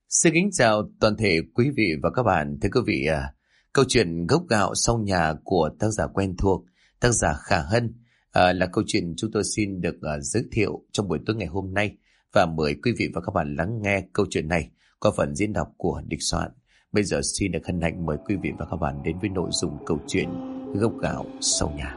Xin kính chào toàn thể quý vị và các bạn. Thưa quý vị, câu chuyện Gốc gạo sau nhà của tác giả quen thuộc, tác giả Khả Hân là câu chuyện chúng tôi xin được giới thiệu trong buổi tối ngày hôm nay, và mời quý vị và các bạn lắng nghe câu chuyện này qua phần diễn đọc của Địch Soạn. Bây giờ xin được hân hạnh mời quý vị và các bạn đến với nội dung câu chuyện Gốc gạo sau nhà.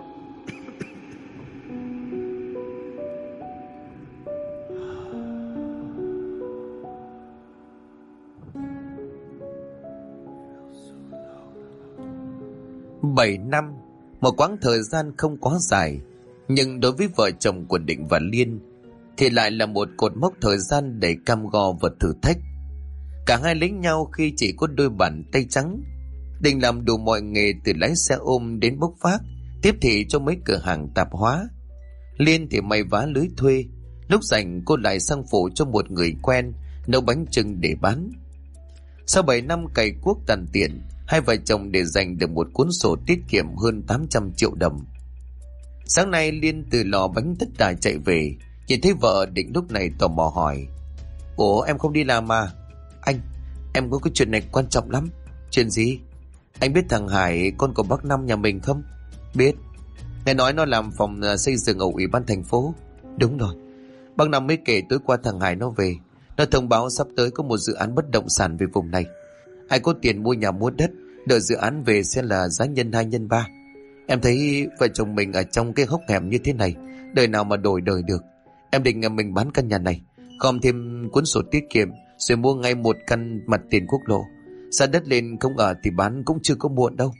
Bảy năm, một quãng thời gian không quá dài, nhưng đối với vợ chồng của Định và Liên thì lại là một cột mốc thời gian đầy cam go và thử thách. Cả hai lấy nhau khi chỉ có đôi bàn tay trắng. Định làm đủ mọi nghề từ lái xe ôm đến bốc vác, tiếp thị cho mấy cửa hàng tạp hóa. Liên thì may vá lưới thuê, lúc rảnh cô lại sang phụ cho một người quen nấu bánh chưng để bán. Sau 7 năm cày cuốc tàn tiền, hai vợ chồng để dành được một cuốn sổ tiết kiệm hơn 800 triệu đồng. Sáng nay Liên từ lò bánh tất đà chạy về, nhìn thấy vợ Định lúc này tò mò hỏi: "Ủa em không đi làm à?" "Anh, em có cái chuyện này quan trọng lắm." "Chuyện gì?" "Anh biết thằng Hải, con của bác Năm nhà mình không?" "Biết. Nghe nói nó làm phòng xây dựng ở ủy ban thành phố." "Đúng rồi. Bác Năm mới kể tối qua thằng Hải nó về. Nó thông báo sắp tới có một dự án bất động sản về vùng này. Ai có tiền mua nhà mua đất, đợi dự án về sẽ là giá nhân 2 nhân 3. Em thấy vợ chồng mình ở trong cái hốc hẻm như thế này, đời nào mà đổi đời được. Em định mình bán căn nhà này, gom thêm cuốn sổ tiết kiệm, rồi mua ngay một căn mặt tiền quốc lộ. Giá đất lên không ở thì bán cũng chưa có muộn đâu."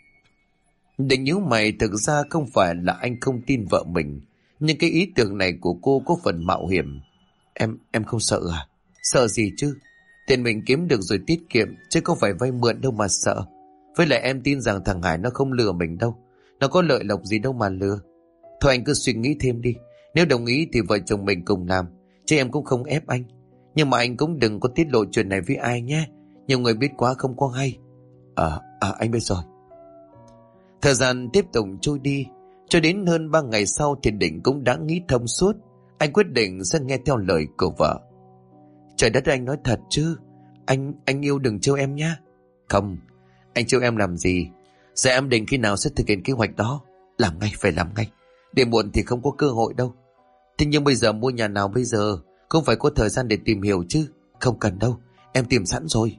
Định nhíu mày, thực ra không phải là anh không tin vợ mình, nhưng cái ý tưởng này của cô có phần mạo hiểm. Em không sợ à?" "Sợ gì chứ? Tiền mình kiếm được rồi tiết kiệm, chứ không phải vay mượn đâu mà sợ. Với lại em tin rằng thằng Hải nó không lừa mình đâu. Nó có lợi lộc gì đâu mà lừa. Thôi anh cứ suy nghĩ thêm đi. Nếu đồng ý thì vợ chồng mình cùng làm, chứ em cũng không ép anh. Nhưng mà anh cũng đừng có tiết lộ chuyện này với ai nhé. Nhiều người biết quá không có hay." Anh biết rồi." Thời gian tiếp tục trôi đi, cho đến hơn 3 ngày sau thì Định cũng đã nghĩ thông suốt. Anh quyết định sẽ nghe theo lời của vợ. "Trời đất, anh nói thật chứ? Anh yêu đừng trêu em nhá." "Không, anh trêu em làm gì? Giờ em định khi nào sẽ thực hiện kế hoạch đó? Làm ngay, phải làm ngay. Để muộn thì không có cơ hội đâu. Thế nhưng bây giờ mua nhà nào bây giờ? Không phải có thời gian để tìm hiểu chứ?" "Không cần đâu, em tìm sẵn rồi."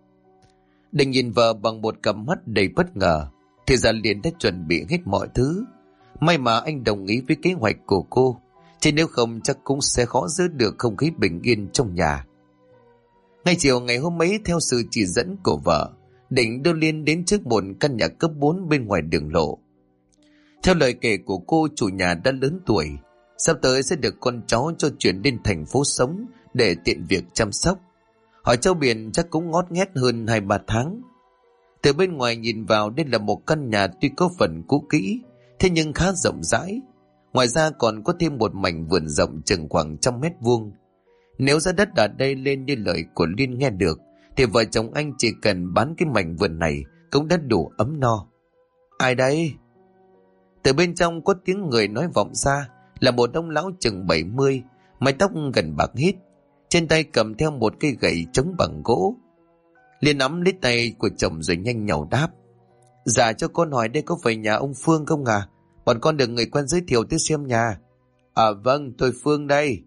Định nhìn vợ bằng một cặp mắt đầy bất ngờ. Thì ra liền đã chuẩn bị hết mọi thứ. May mà anh đồng ý với kế hoạch của cô, chứ nếu không chắc cũng sẽ khó giữ được không khí bình yên trong nhà. Ngay chiều ngày hôm ấy, theo sự chỉ dẫn của vợ, Định đưa Liên đến trước một căn nhà cấp 4 bên ngoài đường lộ. Theo lời kể của cô, chủ nhà đã lớn tuổi, sắp tới sẽ được con cháu cho chuyển đến thành phố sống để tiện việc chăm sóc. Hỏi Châu Biển chắc cũng ngót nghét hơn 2-3 tháng. Từ bên ngoài nhìn vào, đây là một căn nhà tuy có phần cũ kỹ, thế nhưng khá rộng rãi. Ngoài ra còn có thêm một mảnh vườn rộng chừng khoảng 100 m². Nếu giá đất ở đây lên như lời của Liên nghe được, thì vợ chồng anh chỉ cần bán cái mảnh vườn này cũng đã đủ ấm no. "Ai đấy?" Từ bên trong có tiếng người nói vọng ra, là một ông lão chừng 70, mái tóc gần bạc hít, trên tay cầm theo một cây gậy chống bằng gỗ. Liên nắm lấy tay của chồng rồi nhanh nhảu đáp: "Dạ cho con hỏi đây có phải nhà ông Phương không à? Bọn con được người quen giới thiệu tới xem nhà." Vâng, tôi Phương đây."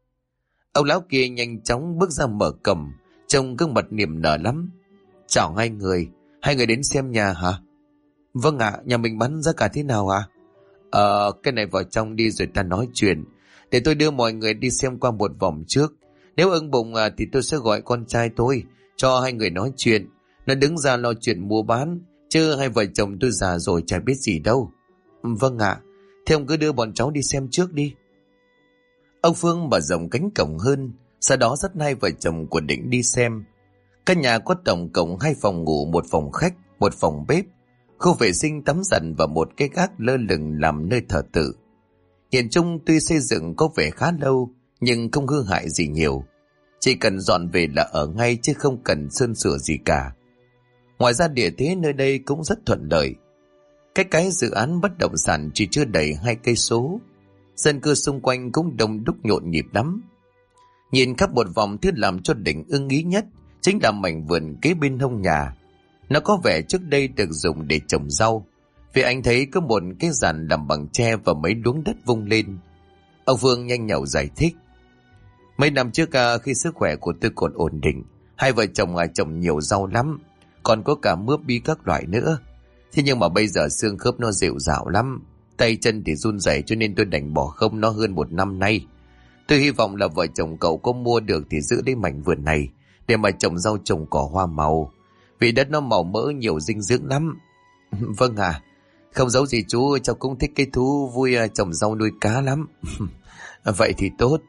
Ông lão kia nhanh chóng bước ra mở cổng, trông gương mặt niềm nở lắm. "Chào hai người đến xem nhà hả?" "Vâng ạ, nhà mình bán giá cả thế nào ạ?" Cái này vào trong đi rồi ta nói chuyện. Để tôi đưa mọi người đi xem qua một vòng trước. Nếu ưng bụng thì tôi sẽ gọi con trai tôi, cho hai người nói chuyện. Nó đứng ra lo chuyện mua bán, chứ hai vợ chồng tôi già rồi chả biết gì đâu." "Vâng ạ, thế ông cứ đưa bọn cháu đi xem trước đi." Ông Phương mở rộng cánh cổng hơn, sau đó dắt hai vợ chồng của Định đi xem. Căn nhà có tổng cộng 2 phòng ngủ, 1 phòng khách, 1 phòng bếp, khu vệ sinh tắm giặt và một cái gác lơ lửng làm nơi thờ tự. Hiện chung tuy xây dựng có vẻ khá lâu, nhưng không hư hại gì nhiều. Chỉ cần dọn về là ở ngay, chứ không cần sơn sửa gì cả. Ngoài ra địa thế nơi đây cũng rất thuận lợi. Cái dự án bất động sản chỉ chưa đầy 2 cây số. Dân cư xung quanh cũng đông đúc nhộn nhịp lắm. Nhìn khắp một vòng, thứ làm cho Định ưng ý nhất chính là mảnh vườn kế bên hông nhà. Nó có vẻ trước đây được dùng để trồng rau, vì anh thấy có một cái giàn làm bằng tre và mấy luống đất vung lên. Ông Phương nhanh nhảu giải thích. Mấy năm trước khi sức khỏe của tôi còn ổn định, hai vợ chồng trồng nhiều rau lắm, còn có cả mướp bí các loại nữa. Thế nhưng mà bây giờ xương khớp nó rệu rạo lắm, tay chân thì run rẩy, cho nên tôi đành bỏ không nó hơn 1 năm nay. Tôi hy vọng là vợ chồng cậu có mua được thì giữ lấy mảnh vườn này để mà trồng rau trồng cỏ hoa màu, vì đất nó màu mỡ nhiều dinh dưỡng lắm. Vâng à, không giấu gì chú, cháu cũng thích cái thú vui trồng rau nuôi cá lắm. Vậy thì tốt.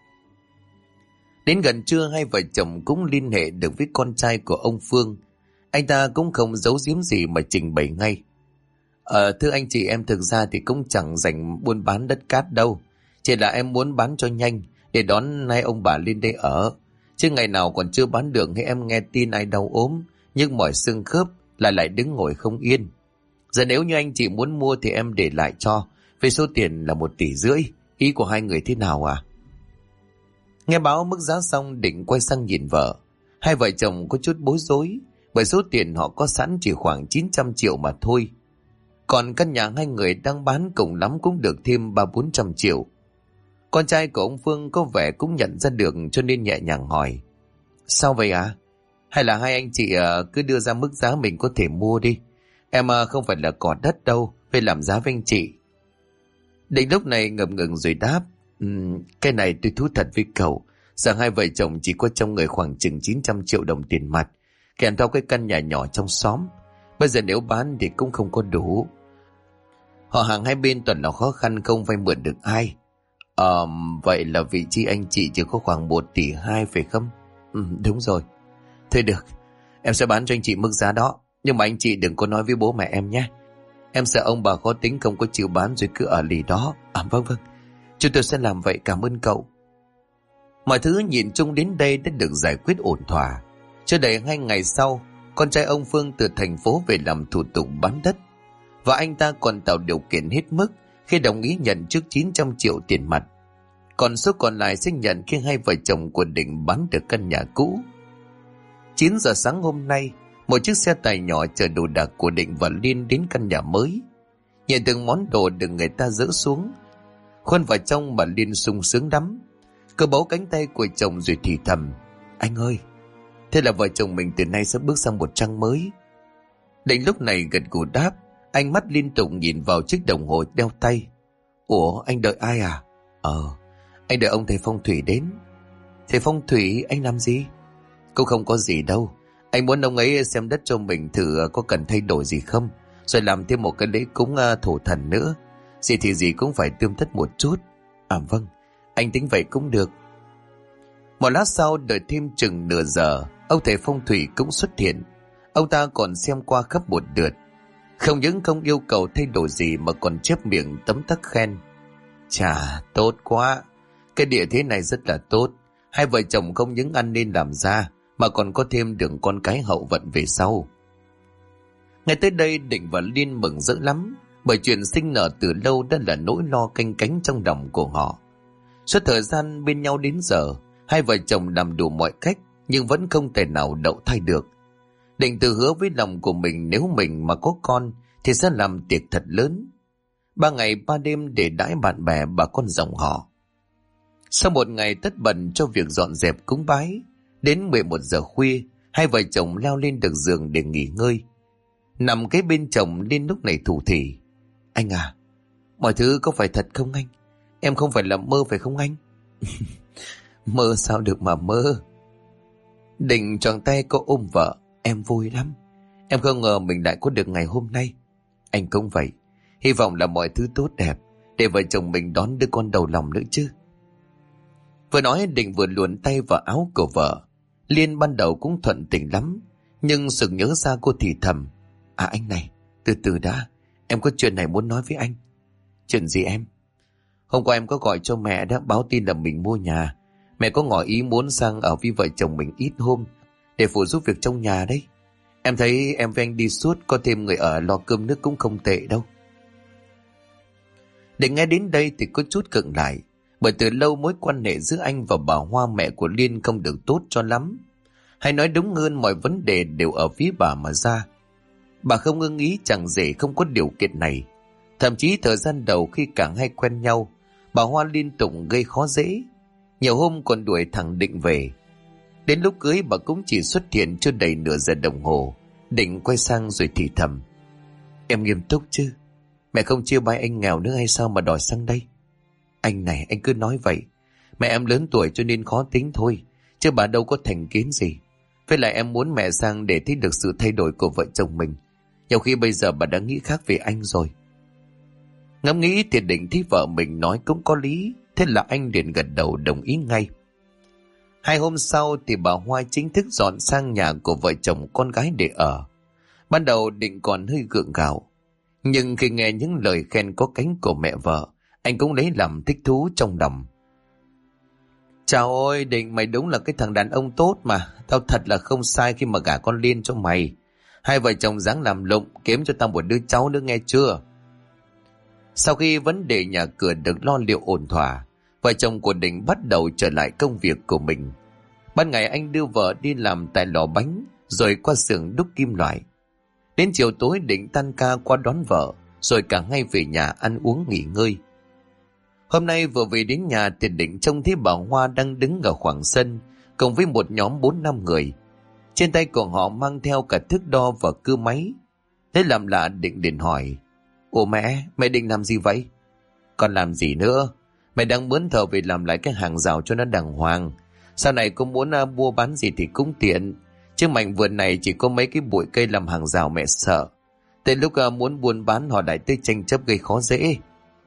Đến gần trưa, hai vợ chồng cũng liên hệ được với con trai của ông Phương. Anh ta cũng không giấu giếm gì mà trình bày ngay. Thưa anh chị, em thực ra thì cũng chẳng dành buôn bán đất cát đâu. Chỉ là em muốn bán cho nhanh để đón hai ông bà lên đây ở. Chứ ngày nào còn chưa bán được hay em nghe tin ai đau ốm, nhưng mỏi xương khớp lại đứng ngồi không yên. Giờ nếu như anh chị muốn mua thì em để lại cho, với số tiền là 1,5 tỷ. Ý của hai người thế nào à? Nghe báo mức giá xong, Định quay sang nhìn vợ. Hai vợ chồng có chút bối rối, bởi số tiền họ có sẵn chỉ khoảng 900 triệu mà thôi. Còn căn nhà hai người đang bán cùng lắm cũng được thêm 300-400 triệu. Con trai của ông Phương có vẻ cũng nhận ra được, cho nên nhẹ nhàng hỏi. Sao vậy à? Hay là hai anh chị cứ đưa ra mức giá mình có thể mua đi. Em không phải là cỏ đất đâu, phải làm giá với anh chị. Định lúc này ngập ngừng rồi đáp. Cái này tôi thú thật với cậu, rằng hai vợ chồng chỉ có trong người khoảng chừng 900 triệu đồng tiền mặt, kèm theo cái căn nhà nhỏ trong xóm. Bây giờ nếu bán thì cũng không có đủ. Họ hàng hai bên toàn là khó khăn, không vay mượn được ai. Vậy là vị trí anh chị chỉ có khoảng 1,2 tỷ phải không? Đúng rồi. Thôi được, em sẽ bán cho anh chị mức giá đó, nhưng mà anh chị đừng có nói với bố mẹ em nhé. Em sợ ông bà khó tính không có chịu bán rồi cứ ở lì đó. Vâng, chúng tôi sẽ làm vậy, cảm ơn cậu. Mọi thứ nhìn chung đến đây đã được giải quyết ổn thỏa. Chưa đầy 2 ngày sau, con trai ông Phương từ thành phố về làm thủ tục bán đất, và anh ta còn tạo điều kiện hết mức khi đồng ý nhận trước 900 triệu tiền mặt. Còn số còn lại sẽ nhận khi hai vợ chồng của Định bán được căn nhà cũ. 9 giờ sáng hôm nay, một chiếc xe tải nhỏ chở đồ đạc của Định và Liên đến căn nhà mới. Nhìn từng món đồ được người ta dỡ xuống, khuôn vào trong mà Liên sung sướng lắm. Cô bấu cánh tay của chồng rồi thì thầm. Anh ơi, thế là vợ chồng mình từ nay sẽ bước sang một trang mới. Định lúc này gật gù đáp, ánh mắt liên tục nhìn vào chiếc đồng hồ đeo tay. Ủa, anh đợi ai à? Anh đợi ông thầy phong thủy đến. Thầy phong thủy anh làm gì? Cũng không có gì đâu. Anh muốn ông ấy xem đất cho mình thử có cần thay đổi gì không, rồi làm thêm một cái lễ cúng thổ thần nữa. Gì thì gì cũng phải tươm tất một chút. Vâng, anh tính vậy cũng được. Một lát sau, đợi thêm chừng nửa giờ, ông thầy phong thủy cũng xuất hiện. Ông ta còn xem qua khắp một lượt, không những không yêu cầu thay đổi gì mà còn chép miệng tấm tắc khen. Chà, tốt quá. Cái địa thế này rất là tốt. Hai vợ chồng không những ăn nên làm ra, mà còn có thêm được con cái hậu vận về sau. Ngay tới đây, Định và Liên mừng rỡ lắm, bởi chuyện sinh nở từ lâu đã là nỗi lo canh cánh trong lòng của họ. Suốt thời gian bên nhau đến giờ, hai vợ chồng làm đủ mọi cách nhưng vẫn không thể nào đậu thai được. Định tự hứa với lòng của mình, nếu mình mà có con thì sẽ làm tiệc thật lớn, 3 ngày 3 đêm để đãi bạn bè bà con dòng họ. Sau một ngày tất bật cho việc dọn dẹp cúng bái, đến 11 giờ khuya, hai vợ chồng leo lên được giường để nghỉ ngơi. Nằm kế bên chồng, Liên lúc này thủ thỉ. Anh à, mọi thứ có phải thật không anh? Em không phải là mơ phải không anh? Mơ sao được mà mơ. Định choàng tay cô ôm vợ. Em vui lắm. Em không ngờ mình lại có được ngày hôm nay. Anh cũng vậy. Hy vọng là mọi thứ tốt đẹp để vợ chồng mình đón đứa con đầu lòng nữa chứ. Vừa nói, Định vừa luồn tay vào áo của vợ. Liên ban đầu cũng thuận tình lắm, nhưng sực nhớ ra cô thì thầm. Anh này, từ từ đã, em có chuyện này muốn nói với anh. Chuyện gì em? Hôm qua em có gọi cho mẹ đã, báo tin là mình mua nhà. Mẹ có ngỏ ý muốn sang ở với vợ chồng mình ít hôm để phụ giúp việc trong nhà đấy. Em thấy em với anh đi suốt, có thêm người ở lo cơm nước cũng không tệ đâu. Để nghe đến đây thì có chút khựng lại, bởi từ lâu mối quan hệ giữa anh và bà Hoa, mẹ của Liên, không được tốt cho lắm. Hay nói đúng hơn, mọi vấn đề đều ở phía bà mà ra. Bà không ưng ý chẳng rể không có điều kiện này. Thậm chí thời gian đầu khi cả hai quen nhau, bà Hoa liên tục gây khó dễ. Nhiều hôm còn đuổi thằng Định về. Đến lúc cưới bà cũng chỉ xuất hiện chưa đầy nửa giờ đồng hồ. Định quay sang rồi thì thầm: Em nghiêm túc chứ? Mẹ không chia bài anh nghèo nữa hay sao mà đòi sang đây? Anh này, anh cứ nói vậy. Mẹ em lớn tuổi cho nên khó tính thôi, chứ bà đâu có thành kiến gì. Với lại em muốn mẹ sang để thấy được sự thay đổi của vợ chồng mình. Nhiều khi bây giờ bà đã nghĩ khác về anh rồi. Ngẫm nghĩ thì Định thấy vợ mình nói cũng có lý. Thế là anh liền gật đầu đồng ý ngay. 2 hôm sau thì bà Hoa chính thức dọn sang nhà của vợ chồng con gái để ở. Ban đầu Định còn hơi gượng gạo, nhưng khi nghe những lời khen có cánh của mẹ vợ, anh cũng lấy làm thích thú trong lòng. Chào ôi Định, mày đúng là cái thằng đàn ông tốt mà. Tao thật là không sai khi mà gả con Liên cho mày. Hai vợ chồng dáng làm lụng, kiếm cho tao một đứa cháu nữa nghe chưa? Sau khi vấn đề nhà cửa được lo liệu ổn thỏa, vợ chồng của Định bắt đầu trở lại công việc của mình. Ban ngày anh đưa vợ đi làm tại lò bánh, rồi qua xưởng đúc kim loại. Đến chiều tối Định tan ca qua đón vợ, rồi cả hai về nhà ăn uống nghỉ ngơi. Hôm nay vừa về đến nhà thì Định trông thấy bà Hoa đang đứng ở khoảng sân cùng với một nhóm 4-5 người. Trên tay của họ mang theo cả thước đo và cưa máy. Thế làm lạ Định liền hỏi: Ủa mẹ định làm gì vậy? Còn làm gì nữa? Mẹ đang mướn thợ về làm lại cái hàng rào cho nó đàng hoàng. Sau này có muốn mua bán gì thì cũng tiện. Chứ mảnh vườn này chỉ có mấy cái bụi cây làm hàng rào mẹ sợ. Tới lúc muốn buôn bán họ lại tới tranh chấp gây khó dễ.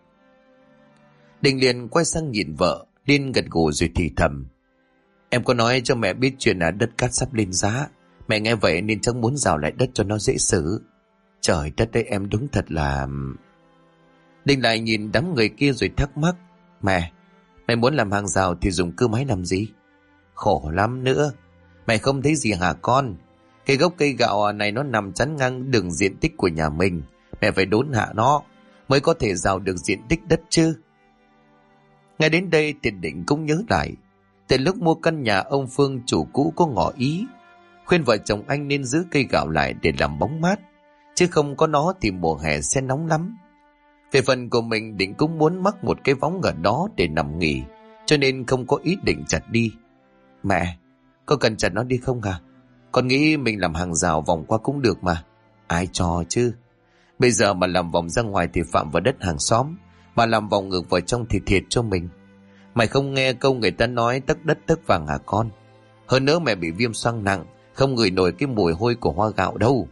Định liền quay sang nhìn vợ, Liên gật gù rồi thì thầm: Em có nói cho mẹ biết chuyện đất cát sắp lên giá. Mẹ nghe vậy nên chẳng muốn rào lại đất cho nó dễ xử. Trời đất ơi, em đúng thật là... Định lại nhìn đám người kia rồi thắc mắc: Mẹ muốn làm hàng rào thì dùng cưa máy làm gì? Khổ lắm nữa. Mẹ không thấy gì hả con? Cái gốc cây gạo này nó nằm chắn ngang đường diện tích của nhà mình. Mẹ phải đốn hạ nó mới có thể rào được diện tích đất chứ. Ngay đến đây thì Định cũng nhớ lại. Từ lúc mua căn nhà, ông Phương chủ cũ có ngỏ ý khuyên vợ chồng anh nên giữ cây gạo lại để làm bóng mát, chứ không có nó thì mùa hè sẽ nóng lắm. Về phần của mình, Định cũng muốn mắc một cái võng ở đó để nằm nghỉ, cho nên không có ý định chặt đi. Mẹ, có cần chặt nó đi không à? Con nghĩ mình làm hàng rào vòng qua cũng được mà. Ai cho chứ? Bây giờ mà làm vòng ra ngoài thì phạm vào đất hàng xóm, mà làm vòng ngược vào trong thì thiệt cho mình. Mày không nghe câu người ta nói tấc đất tấc vàng hả con? Hơn nữa mẹ bị viêm xoang nặng, không ngửi nổi cái mùi hôi của hoa gạo đâu.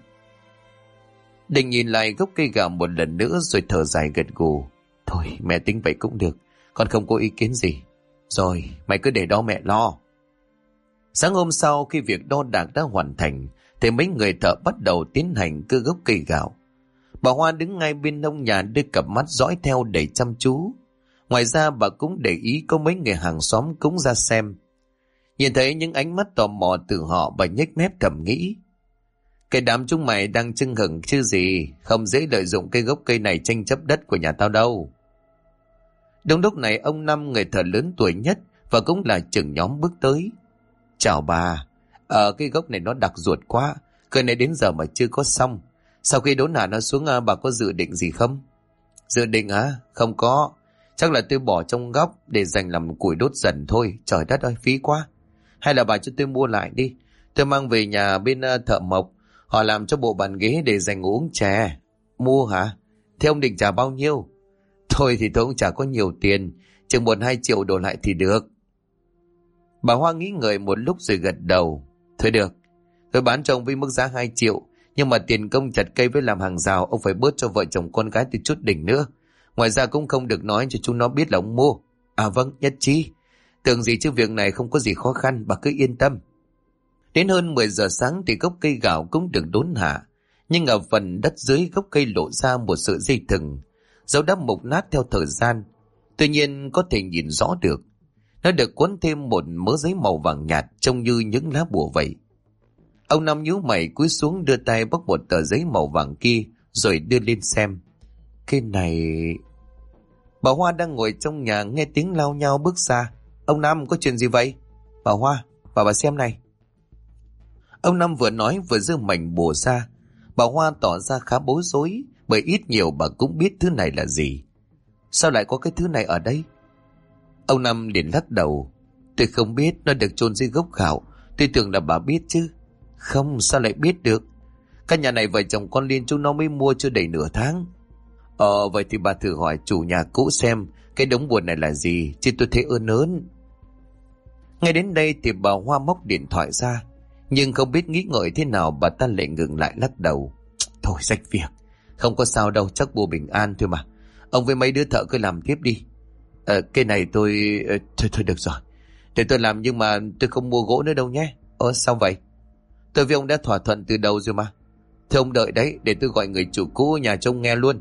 Định nhìn lại gốc cây gạo một lần nữa rồi thở dài gật gù. Thôi mẹ tính vậy cũng được, con không có ý kiến gì. Rồi mày cứ để đó mẹ lo. Sáng hôm sau khi việc đo đạc đã hoàn thành thì mấy người thợ bắt đầu tiến hành cưa gốc cây gạo. Bà Hoa đứng ngay bên nông nhà đưa cặp mắt dõi theo đầy chăm chú. Ngoài ra bà cũng để ý có mấy người hàng xóm cũng ra xem. Nhìn thấy những ánh mắt tò mò từ họ, bà nhếch mép thầm nghĩ: Cái đám chúng mày đang chưng hửng chứ gì, không dễ lợi dụng cây gốc cây này tranh chấp đất của nhà tao đâu. Đúng lúc này ông Năm, người thợ lớn tuổi nhất và cũng là trưởng nhóm, bước tới. Chào bà, cây gốc này nó đặc ruột quá, cây này đến giờ mà chưa có xong. Sau khi đốn hạ nó xuống, bà có dự định gì không? Dự định hả? Không có. Chắc là tôi bỏ trong góc để dành làm củi đốt dần thôi. Trời đất ơi, phí quá. Hay là bà cho tôi mua lại đi. Tôi mang về nhà bên thợ mộc. Họ làm cho bộ bàn ghế để dành ngủ uống chè. Mua hả? Thế ông định trả bao nhiêu? Thôi thì tôi cũng chả có nhiều tiền. Chừng 1-2 triệu đổ lại thì được. Bà Hoa nghĩ ngợi một lúc rồi gật đầu. Thôi được. Tôi bán cho ông với mức giá 2 triệu. Nhưng mà tiền công chặt cây với làm hàng rào ông phải bớt cho vợ chồng con gái từ chút đỉnh nữa. Ngoài ra cũng không được nói cho chúng nó biết là ông mua. À vâng, nhất trí. Tưởng gì chứ việc này không có gì khó khăn, bà cứ yên tâm. Đến hơn 10 giờ sáng thì gốc cây gạo cũng được đốn hạ. Nhưng ở phần đất dưới gốc cây lộ ra một sợi dây thừng, dấu đã mục nát theo thời gian. Tuy nhiên có thể nhìn rõ được. Nó được cuốn thêm một mớ giấy màu vàng nhạt trông như những lá bùa vậy. Ông Năm nhíu mày cúi xuống đưa tay bóc một tờ giấy màu vàng kia rồi đưa lên xem. Cái này... Bà Hoa đang ngồi trong nhà nghe tiếng lao nhao bước ra. Ông Năm, có chuyện gì vậy? Bà Hoa, bà xem này. Ông Năm vừa nói vừa giơ mảnh bùa ra. Bà Hoa tỏ ra khá bối rối, bởi ít nhiều bà cũng biết thứ này là gì. Sao lại có cái thứ này ở đây? Ông Năm liền lắc đầu. Tôi không biết, nó được chôn dưới gốc gạo. Tôi tưởng là bà biết chứ. Không, sao lại biết được? Căn nhà này vợ chồng con Liên chúng nó mới mua chưa đầy nửa tháng. Vậy thì bà thử hỏi chủ nhà cũ xem cái đống bùa này là gì, chứ tôi thấy ơn ớn. Ngay đến đây thì bà Hoa móc điện thoại ra, nhưng không biết nghĩ ngợi thế nào bà ta lại ngừng lại lắc đầu. Thôi rách việc, không có sao đâu, chắc bùa bình an thôi mà. Ông với mấy đứa thợ cứ làm tiếp đi. Cái này tôi... Thôi được rồi, để tôi làm, nhưng mà tôi không mua gỗ nữa đâu nhé. Sao vậy? Tôi với ông đã thỏa thuận từ đầu rồi mà. Thôi ông đợi đấy, để tôi gọi người chủ cũ nhà trông nghe luôn.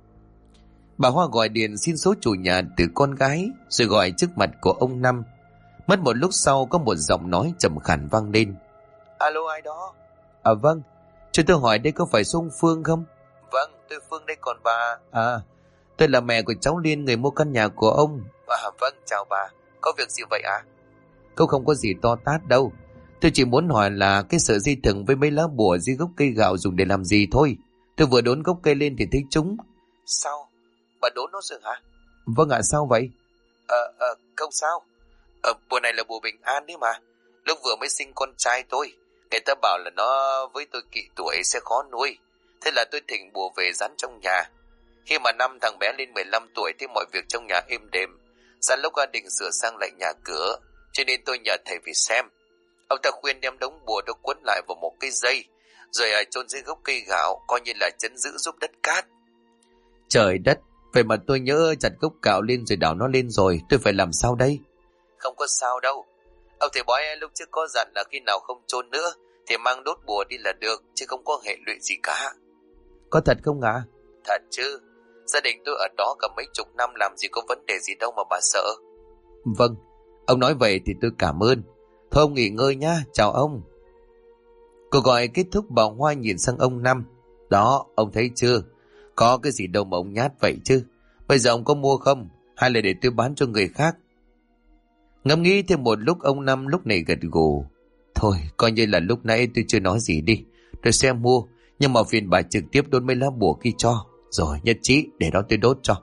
Bà Hoa gọi điện xin số chủ nhà từ con gái, rồi gọi trước mặt của ông Năm. Mất một lúc sau có một giọng nói trầm khàn vang lên. Alo, ai đó? Vâng, cho tôi hỏi đây có phải số ông Phương không? Vâng, tôi Phương đây, còn bà? Tôi là mẹ của cháu Liên, người mua căn nhà của ông. Vâng, chào bà, có việc gì vậy ạ? Cũng không có gì to tát đâu. Tôi chỉ muốn hỏi là cái sợi dây thừng với mấy lá bùa dưới gốc cây gạo dùng để làm gì thôi. Tôi vừa đốn gốc cây lên thì thấy chúng. Sao? Bà đốn nó rồi hả? Vâng ạ, sao vậy? Không sao. Bùa này là bùa bình an đấy mà. Lúc vừa mới sinh con trai tôi, người ta bảo là nó với tôi kỵ tuổi sẽ khó nuôi. Thế là tôi thỉnh bùa về dán trong nhà. Khi mà năm thằng bé lên 15 tuổi thì mọi việc trong nhà êm đềm. Sáng lúc định sửa sang lại nhà cửa, cho nên tôi nhờ thầy về xem. Ông ta khuyên đem đống bùa đó quấn lại vào một cây dây, rồi chôn dưới gốc cây gạo, coi như là trấn giữ giúp đất cát. Trời đất, vậy mà tôi nhớ chặt gốc gạo lên rồi đào nó lên rồi, tôi phải làm sao đây? Không có sao đâu. Ông thầy bói lúc trước có dặn là khi nào không chôn nữa thì mang đốt bùa đi là được, chứ không có hệ lụy gì cả. Có thật không ạ? Thật chứ. Gia đình tôi ở đó cả mấy chục năm, làm gì có vấn đề gì đâu mà bà sợ. Vâng, ông nói vậy thì tôi cảm ơn. Thôi ông nghỉ ngơi nhá, chào ông. Cuộc gọi kết thúc, bà Hoa nhìn sang ông Năm. Đó, ông thấy chưa? Có cái gì đâu mà ông nhát vậy chứ. Bây giờ ông có mua không? Hay là để tôi bán cho người khác? Ngẫm nghĩ thêm một lúc, ông Năm lúc này gật gù. Thôi, coi như là lúc nãy tôi chưa nói gì đi. Tôi sẽ mua, nhưng mà phiền bà trực tiếp đốt mấy lá bùa kia cho. Rồi nhất trí, để đó tôi đốt cho.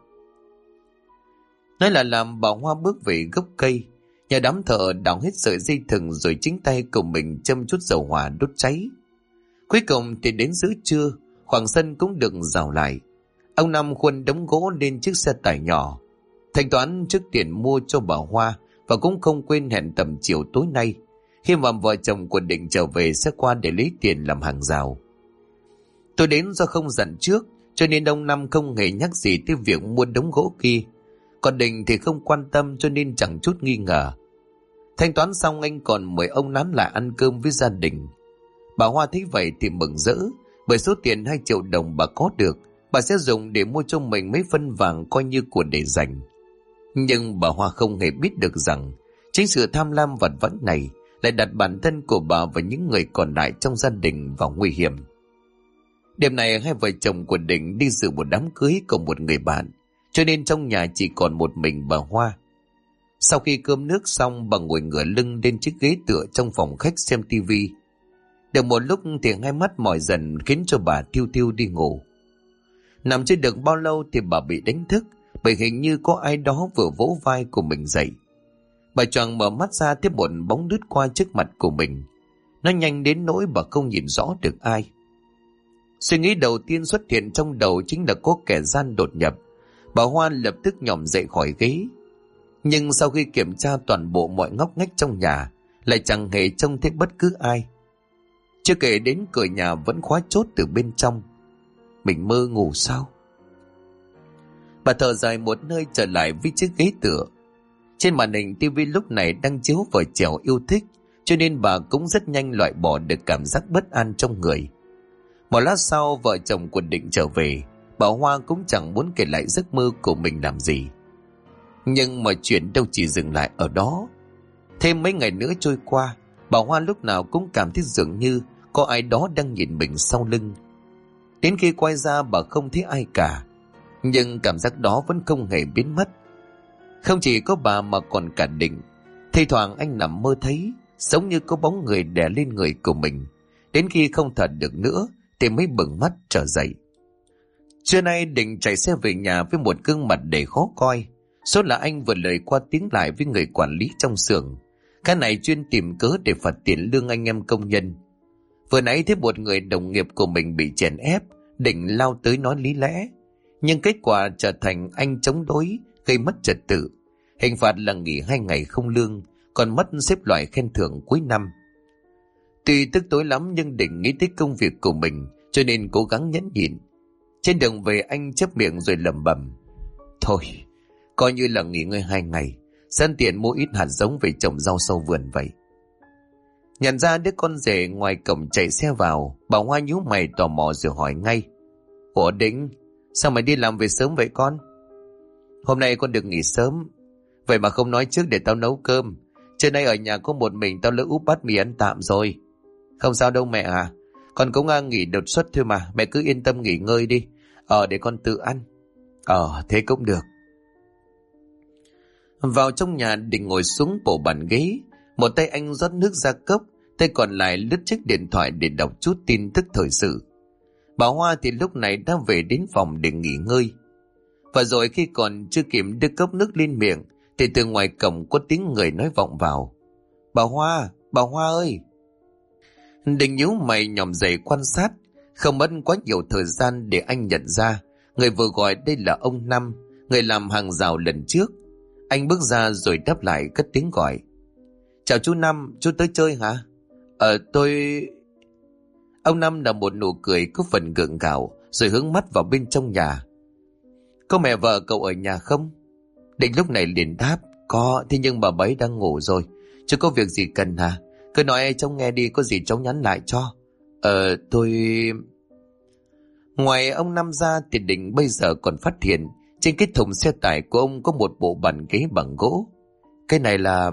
Nói là làm, bà Hoa bước về gốc cây. Nhà đám thợ đào hết sợi dây thừng, rồi chính tay của mình châm chút dầu hỏa đốt cháy. Cuối cùng thì đến giữa trưa, khoảng sân cũng được rào lại. Ông Năm khuân đống gỗ lên chiếc xe tải nhỏ, thanh toán trước tiền mua cho bà Hoa, và cũng không quên hẹn tầm chiều tối nay, khi mà vợ chồng quyết định trở về sẽ qua để lấy tiền làm hàng rào. Tôi đến do không dặn trước, cho nên ông Năm không hề nhắc gì tới việc mua đống gỗ kia. Còn Đình thì không quan tâm, cho nên chẳng chút nghi ngờ. Thanh toán xong, anh còn mời ông Nán lại ăn cơm với gia đình. Bà Hoa thấy vậy thì mừng rỡ, bởi số tiền 2 triệu đồng bà có được, bà sẽ dùng để mua cho mình mấy phân vàng, coi như của để dành. Nhưng bà Hoa không hề biết được rằng chính sự tham lam vặt vãnh này lại đặt bản thân của bà và những người còn lại trong gia đình vào nguy hiểm. Đêm này hai vợ chồng của Đình đi dự một đám cưới của một người bạn, cho nên trong nhà chỉ còn một mình bà Hoa. Sau khi cơm nước xong, bà ngồi ngửa lưng lên chiếc ghế tựa trong phòng khách xem tivi. Được một lúc thì hai mắt mỏi dần, khiến cho bà thiêu thiêu đi ngủ. Nằm chưa được bao lâu thì bà bị đánh thức, bởi hình như có ai đó vừa vỗ vai của mình dậy. Bà choàng mở mắt ra, tiếp một bóng lướt qua trước mặt của mình. Nó nhanh đến nỗi bà không nhìn rõ được ai. Suy nghĩ đầu tiên xuất hiện trong đầu chính là có kẻ gian đột nhập. Bà Hoa lập tức nhòm dậy khỏi ghế. Nhưng sau khi kiểm tra toàn bộ mọi ngóc ngách trong nhà, lại chẳng hề trông thấy bất cứ ai. Chưa kể đến cửa nhà vẫn khóa chốt từ bên trong. Mình mơ ngủ sao? Bà thở dài một hơi, trở lại với chiếc ghế tựa. Trên màn hình tivi lúc này đang chiếu vở chèo yêu thích, cho nên bà cũng rất nhanh loại bỏ được cảm giác bất an trong người. Một lát sau, vợ chồng quyết định trở về. Bà Hoa cũng chẳng muốn kể lại giấc mơ của mình làm gì. Nhưng mà chuyện đâu chỉ dừng lại ở đó. Thêm mấy ngày nữa trôi qua, bà Hoa lúc nào cũng cảm thấy dường như có ai đó đang nhìn mình sau lưng. Đến khi quay ra, bà không thấy ai cả, nhưng cảm giác đó vẫn không hề biến mất. Không chỉ có bà mà còn cả Định. Thi thoảng anh nằm mơ thấy giống như có bóng người đè lên người của mình, Đến khi không thở được nữa thì mới bừng mắt trở dậy. Trưa nay Định chạy xe về nhà với một gương mặt đầy khó coi. Số là anh vừa lời qua tiếng lại với người quản lý trong xưởng. Cái này chuyên tìm cớ để phạt tiền lương anh em công nhân. Vừa nãy thấy một người đồng nghiệp của mình bị chèn ép, Định lao tới nói lý lẽ. Nhưng kết quả trở thành anh chống đối, gây mất trật tự. Hình phạt là nghỉ 2 ngày không lương, còn mất xếp loại khen thưởng cuối năm. Tuy tức tối lắm nhưng Định nghĩ tới công việc của mình, cho nên cố gắng nhẫn nhịn. Trên đường về anh chép miệng rồi lẩm bẩm: thôi, coi như là nghỉ ngơi 2 ngày, sẵn tiện mua ít hạt giống về trồng rau sau vườn vậy. Nhận ra đứa con rể ngoài cổng chạy xe vào, bà Hoa nhíu mày tò mò rồi hỏi ngay: ủa Định, sao mày đi làm về sớm vậy con? Hôm nay con được nghỉ sớm, vậy mà không nói trước để tao nấu cơm. Trưa nay ở nhà có một mình tao lỡ úp bát mì ăn tạm rồi. Không sao đâu mẹ à, con cũng nghỉ đột xuất thôi mà, mẹ cứ yên tâm nghỉ ngơi đi. Để con tự ăn. Thế cũng được. Vào trong nhà, Định ngồi xuống bộ bàn ghế, một tay anh rót nước ra cốc, tay còn lại lướt chiếc điện thoại để đọc chút tin tức thời sự. Bà Hoa thì lúc này đã về đến phòng để nghỉ ngơi. Và rồi khi còn chưa kịp đưa cốc nước lên miệng thì từ ngoài cổng có tiếng người nói vọng vào: bà Hoa ơi. Định nhíu mày nhòm dậy quan sát. Không mất quá nhiều thời gian để anh nhận ra người vừa gọi đây là ông Năm, người làm hàng rào lần trước. Anh bước ra rồi đáp lại cất tiếng gọi: chào chú Năm, chú tới chơi hả? Tôi... Ông Năm là một nụ cười có phần gượng gạo rồi hướng mắt vào bên trong nhà. Có mẹ vợ cậu ở nhà không? Định lúc này liền đáp: có, thế nhưng bà bấy đang ngủ rồi. Chứ có việc gì cần hả? Cứ nói cháu nghe đi, có gì cháu nhắn lại cho. Tôi... Ngoài ông Năm ra thì Định bây giờ còn phát hiện trên cái thùng xe tải của ông có một bộ bàn ghế bằng gỗ. Cái này là...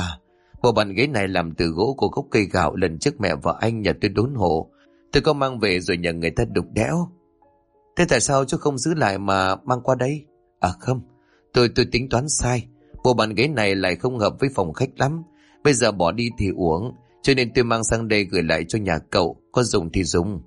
bộ bàn ghế này làm từ gỗ của gốc cây gạo lần trước mẹ và anh nhà tôi đốn hộ. Tôi có mang về rồi nhờ người ta đục đẽo. Thế tại sao chú không giữ lại mà mang qua đây? Không, tôi tính toán sai. Bộ bàn ghế này lại không hợp với phòng khách lắm. Bây giờ bỏ đi thì uổng, cho nên tôi mang sang đây gửi lại cho nhà cậu, có dùng thì dùng.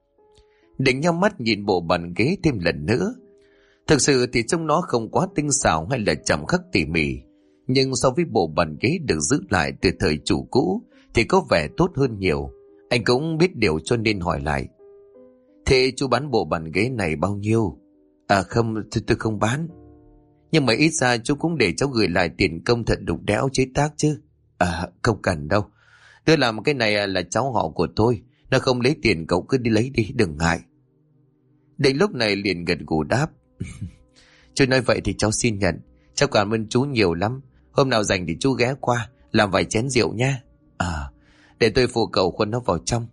Định nhắm mắt nhìn bộ bàn ghế thêm lần nữa. Thực sự thì trông nó không quá tinh xảo hay là chạm khắc tỉ mỉ, nhưng so với bộ bàn ghế được giữ lại từ thời chủ cũ thì có vẻ tốt hơn nhiều. Anh cũng biết điều cho nên hỏi lại: thế chú bán bộ bàn ghế này bao nhiêu? Không, tôi không bán. Nhưng mà ít ra chú cũng để cháu gửi lại tiền công thật đục đẽo chế tác chứ. Không cần đâu. Tôi làm cái này là cháu họ của tôi. Nó không lấy tiền cậu cứ đi lấy đi, đừng ngại. Định lúc này liền gật gù đáp: chú nói vậy thì cháu xin nhận. Cháu cảm ơn chú nhiều lắm. Hôm nào rảnh thì chú ghé qua làm vài chén rượu nha. Để tôi phụ cậu khuân nó vào trong.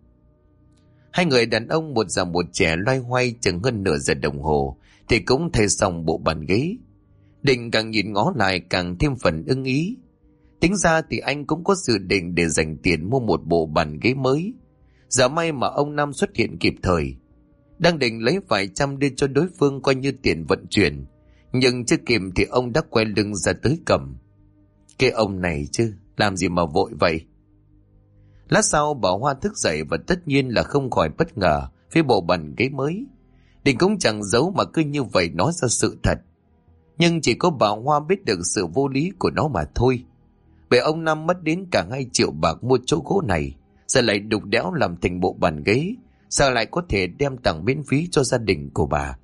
Hai người đàn ông một già một trẻ loay hoay chừng hơn nửa giờ đồng hồ thì cũng thay xong bộ bàn ghế. Định càng nhìn ngó lại càng thêm phần ưng ý. Tính ra thì anh cũng có dự định để dành tiền mua một bộ bàn ghế mới. Giờ may mà ông Năm xuất hiện kịp thời. Đang định lấy vài trăm đưa cho đối phương coi như tiền vận chuyển, nhưng chưa kịp thì ông đã quay lưng ra tới cầm. Cái ông này chứ, làm gì mà vội vậy? Lát sau bà Hoa thức dậy và tất nhiên là không khỏi bất ngờ với bộ bàn ghế mới. Định cũng chẳng giấu mà cứ như vậy nói ra sự thật. Nhưng chỉ có bà Hoa biết được sự vô lý của nó mà thôi. Bởi ông Năm mất đến cả 2 triệu bạc mua chỗ gỗ này, giờ lại đục đẽo làm thành bộ bàn ghế, sao lại có thể đem tặng miễn phí cho gia đình của bà?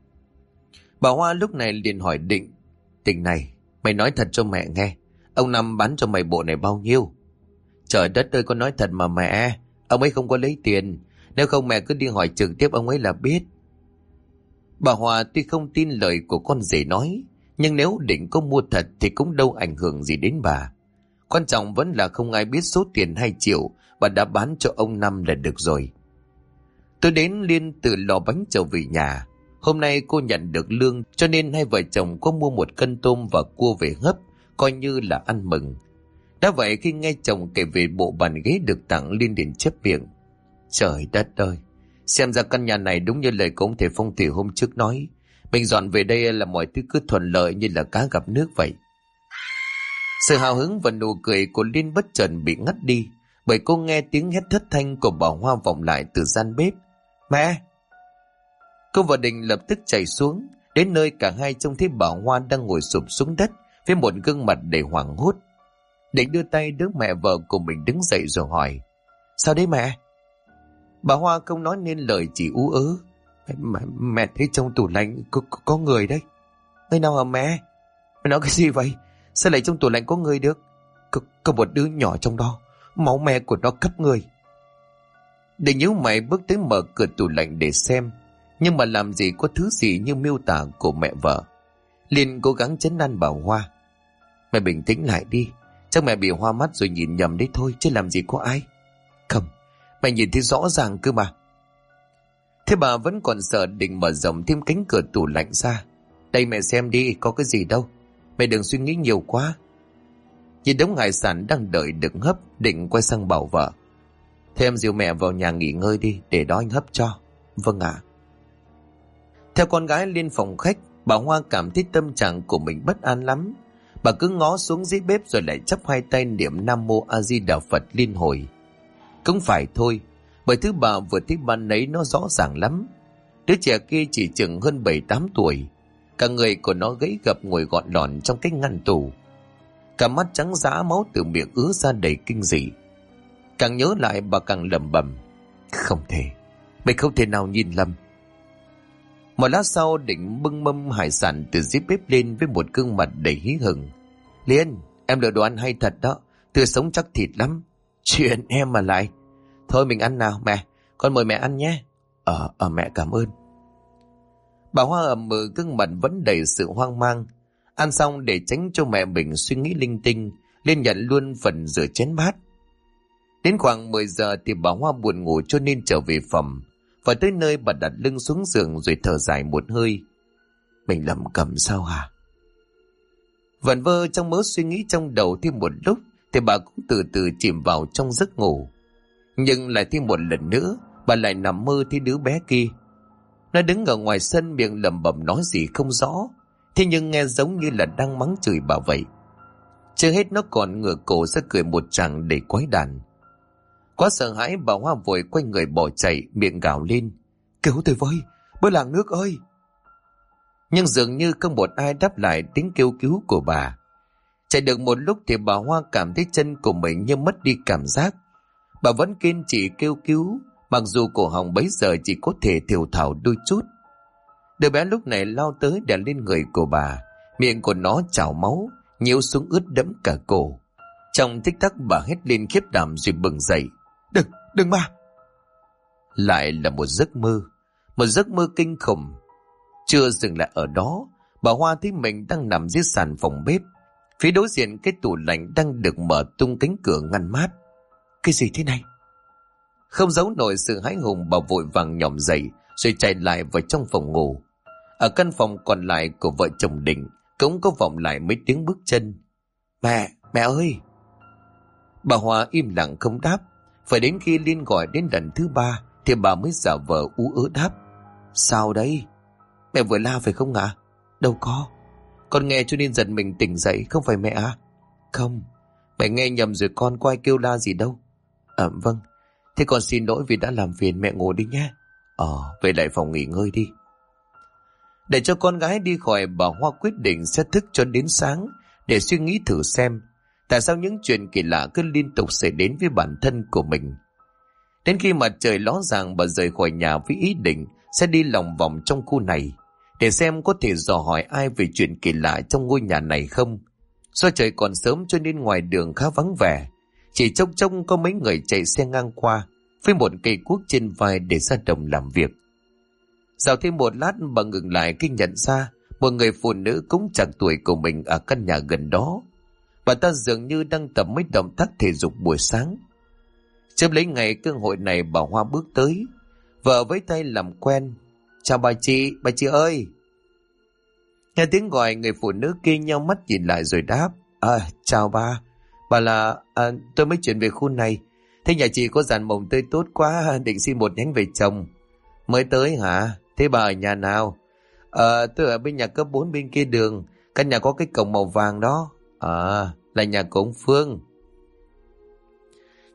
Bà Hoa lúc này liền hỏi Định: Định này, mày nói thật cho mẹ nghe, ông Năm bán cho mày bộ này bao nhiêu? Trời đất ơi, con nói thật mà mẹ, ông ấy không có lấy tiền, nếu không mẹ cứ đi hỏi trực tiếp ông ấy là biết. Bà Hoa tuy không tin lời của con rể nói, nhưng nếu Định có mua thật thì cũng đâu ảnh hưởng gì đến bà. Quan trọng vẫn là không ai biết số tiền 2 triệu bà đã bán cho ông Năm là được rồi. Tôi đến Liên từ lò bánh trở về nhà. Hôm nay cô nhận được lương cho nên hai vợ chồng có mua 1 cân tôm và cua về hấp, coi như là ăn mừng. Đã vậy khi nghe chồng kể về bộ bàn ghế được tặng, Liên liền chép miệng: Trời đất ơi, xem ra căn nhà này đúng như lời của ông thầy phong thủy hôm trước nói. Mình dọn về đây là mọi thứ cứ thuận lợi như là cá gặp nước vậy. Sự hào hứng và nụ cười của Liên bất chợt bị ngắt đi bởi cô nghe tiếng hét thất thanh của bà Hoa vọng lại từ gian bếp. Mẹ! Cô và Định lập tức chạy xuống, đến nơi cả hai trông thấy bà Hoa đang ngồi sụp xuống đất với một gương mặt đầy hoảng hốt. Định đưa tay đỡ mẹ vợ của mình đứng dậy rồi hỏi: Sao đấy mẹ? Bà Hoa không nói nên lời, chỉ ú ớ: Mẹ thấy trong tủ lạnh có người đấy. Nơi nào hả mẹ? Mẹ nói cái gì vậy? Sao lại trong tủ lạnh có người được? Có một đứa nhỏ trong đó, máu me của nó khắp người. Định nhíu mày bước tới mở cửa tủ lạnh để xem, nhưng mà làm gì có thứ gì như miêu tả của mẹ vợ. Liền cố gắng trấn an bà Hoa: Mẹ bình tĩnh lại đi, chắc mẹ bị hoa mắt rồi nhìn nhầm đấy thôi, chứ làm gì có ai. Không, mẹ nhìn thấy rõ ràng cơ mà. Thế bà vẫn còn sợ, định mở rộng thêm cánh cửa tủ lạnh ra. Đây mẹ xem đi, có cái gì đâu, mẹ đừng suy nghĩ nhiều quá. Nhìn đống hải sản đang đợi được hấp, Định quay sang bảo vợ: Thế em dìu mẹ vào nhà nghỉ ngơi đi, để đó anh hấp cho. Vâng ạ. Theo con gái lên phòng khách, bà Hoa cảm thấy tâm trạng của mình bất an lắm. Bà cứ ngó xuống dưới bếp rồi lại chắp hai tay niệm Nam Mô A Di Đà Phật liên hồi. Cũng phải thôi, bởi thứ bà vừa thấy ban nấy nó rõ ràng lắm. Đứa trẻ kia chỉ chừng hơn 7-8 tuổi. Cả người của nó gãy gập ngồi gọn lọn trong cái ngăn tủ. Cả mắt trắng dã, máu từ miệng ứa ra đầy kinh dị. Càng nhớ lại bà càng lẩm bẩm: Không thể, mày không thể nào nhìn lầm. Một lát sau, Định bưng mâm hải sản từ dưới bếp lên với một gương mặt đầy hí hửng. Liên, em lựa đồ ăn hay thật đó, tươi sống chắc thịt lắm. Chuyện em mà lại. Thôi mình ăn nào mẹ, con mời mẹ ăn nhé. Mẹ cảm ơn. Bà Hoa ậm ừ, gương mặt vẫn đầy sự hoang mang. Ăn xong để tránh cho mẹ mình suy nghĩ linh tinh, Liên nhận luôn phần rửa chén bát. Đến khoảng 10 giờ thì bà Hoa buồn ngủ cho nên trở về phòng. Và tới nơi bà đặt lưng xuống giường rồi thở dài một hơi. Mình lẩm cẩm sao hả? Vẩn vơ trong mớ suy nghĩ trong đầu thêm một lúc thì bà cũng từ từ chìm vào trong giấc ngủ. Nhưng lại thêm một lần nữa, bà lại nằm mơ thấy đứa bé kia. Nó đứng ở ngoài sân, miệng lẩm bẩm nói gì không rõ, thế nhưng nghe giống như là đang mắng chửi bà vậy. Chưa hết nó còn ngửa cổ ra cười một tràng để quái đản. Quá sợ hãi, bà Hoa vội quay người bỏ chạy, miệng gào lên: Cứu tôi với, bơi làng nước ơi! Nhưng dường như không một ai đáp lại tiếng kêu cứu của bà. Chạy được một lúc thì bà Hoa cảm thấy chân của mình như mất đi cảm giác. Bà vẫn kiên trì kêu cứu, mặc dù cổ họng bấy giờ chỉ có thể thều thào đôi chút. Đứa bé lúc này lao tới đè lên người của bà, miệng của nó trào máu, nhiễu xuống ướt đẫm cả cổ. Trong tích tắc bà hét lên khiếp đảm rồi bừng dậy: Đừng mà! Lại là một giấc mơ kinh khủng. Chưa dừng lại ở đó, bà Hoa thấy mình đang nằm dưới sàn phòng bếp. Phía đối diện cái tủ lạnh đang được mở tung cánh cửa ngăn mát. Cái gì thế này? Không giấu nổi sự hãi hùng, bà vội vàng nhỏm dậy rồi chạy lại vào trong phòng ngủ. Ở căn phòng còn lại của vợ chồng Định cũng có vọng lại mấy tiếng bước chân. Mẹ ơi! Bà Hoa im lặng không đáp. Phải đến khi Liên gọi đến lần thứ 3 thì bà mới giả vờ ú ớ đáp: Sao đấy? Mẹ vừa la phải không ạ? Đâu có, con nghe cho nên giật mình tỉnh dậy, không phải mẹ à? Không, mẹ nghe nhầm rồi con, có ai kêu la gì đâu. Vâng, thế con xin lỗi vì đã làm phiền, mẹ ngủ đi nhé. Về lại phòng nghỉ ngơi đi. Để cho con gái đi khỏi, bà Hoa quyết định sẽ thức cho đến sáng để suy nghĩ thử xem tại sao những chuyện kỳ lạ cứ liên tục xảy đến với bản thân của mình. Đến khi mặt trời ló dạng, bà rời khỏi nhà với ý định sẽ đi lòng vòng trong khu này để xem có thể dò hỏi ai về chuyện kỳ lạ trong ngôi nhà này không. Do trời còn sớm cho nên ngoài đường khá vắng vẻ, chỉ trông trông có mấy người chạy xe ngang qua với một cây cuốc trên vai để ra đồng làm việc. Dạo thêm một lát, bà ngừng lại khi nhận ra một người phụ nữ cũng chạc tuổi của mình ở căn nhà gần đó. Bà ta dường như đang tập mấy động tác thể dục buổi sáng. Chớp lấy ngày cơ hội này, bà Hoa bước tới, vợ với tay làm quen: Chào bà chị ơi! Nghe tiếng gọi, người phụ nữ kia nheo mắt nhìn lại rồi đáp: Chào bà là tôi mới chuyển về khu này. Thế nhà chị có dàn mồng tươi tốt quá, định xin một nhánh về trồng. Mới tới hả? Thế bà ở nhà nào? Tôi ở bên nhà cấp 4 bên kia đường, căn nhà có cái cổng màu vàng đó. Là nhà của ông Phương.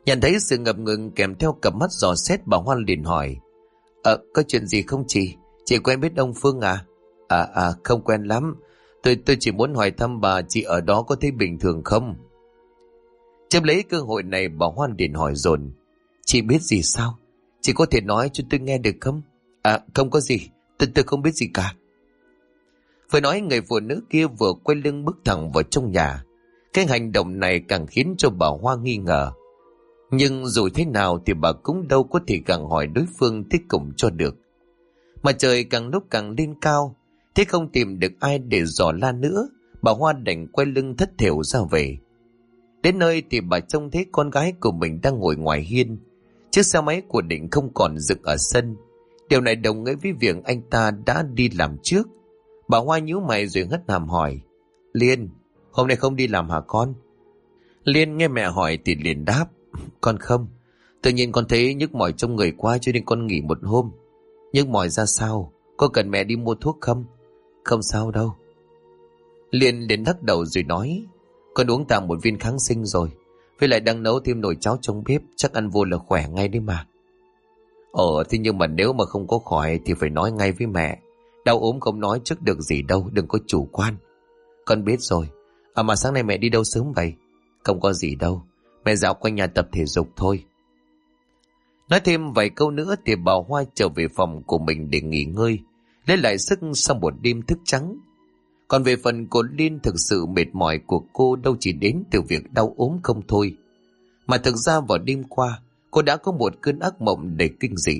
Nhận thấy sự ngập ngừng kèm theo cặp mắt dò xét, bà Hoa liền hỏi: Có chuyện gì không chị? Chị quen biết ông Phương à? Không quen lắm. Tôi chỉ muốn hỏi thăm bà, chị ở đó có thấy bình thường không? Chấp lấy cơ hội này, bà Hoa liền hỏi dồn: Chị biết gì sao? Chị có thể nói cho tôi nghe được không? Không có gì. Tôi không biết gì cả. Vừa nói, người phụ nữ kia vừa quay lưng bước thẳng vào trong nhà. Cái hành động này càng khiến cho bà Hoa nghi ngờ. Nhưng dù thế nào thì bà cũng đâu có thể gặng hỏi đối phương tới cùng cho được. Mà trời càng lúc càng lên cao, thế không tìm được ai để dò la nữa, bà Hoa đành quay lưng thất thểu ra về. Đến nơi thì bà trông thấy con gái của mình đang ngồi ngoài hiên. Chiếc xe máy của Định không còn dựng ở sân. Điều này đồng nghĩa với việc anh ta đã đi làm trước. Bà Hoa nhíu mày rồi hất hàm hỏi: Liên, hôm nay không đi làm hả con? Liên nghe mẹ hỏi thì liền đáp: Con không. Tự nhiên con thấy nhức mỏi trong người quá cho nên con nghỉ một hôm. Nhức mỏi ra sao? Có cần mẹ đi mua thuốc không? Không sao đâu. Liên liền lắc đầu rồi nói: Con uống tạm một viên kháng sinh rồi. Với lại đang nấu thêm nồi cháo trong bếp, chắc ăn vô là khỏe ngay đấy mà. Thế nhưng mà nếu mà không có khỏi thì phải nói ngay với mẹ. Đau ốm không nói trước được gì đâu, đừng có chủ quan. Con biết rồi. Mà sáng nay mẹ đi đâu sớm vậy? Không có gì đâu, mẹ dạo quanh nhà tập thể dục thôi. Nói thêm vài câu nữa thì bà Hoa trở về phòng của mình để nghỉ ngơi, lấy lại sức sau một đêm thức trắng. Còn về phần của Liên, thực sự mệt mỏi của cô đâu chỉ đến từ việc đau ốm không thôi, mà thực ra vào đêm qua cô đã có một cơn ác mộng đầy kinh dị.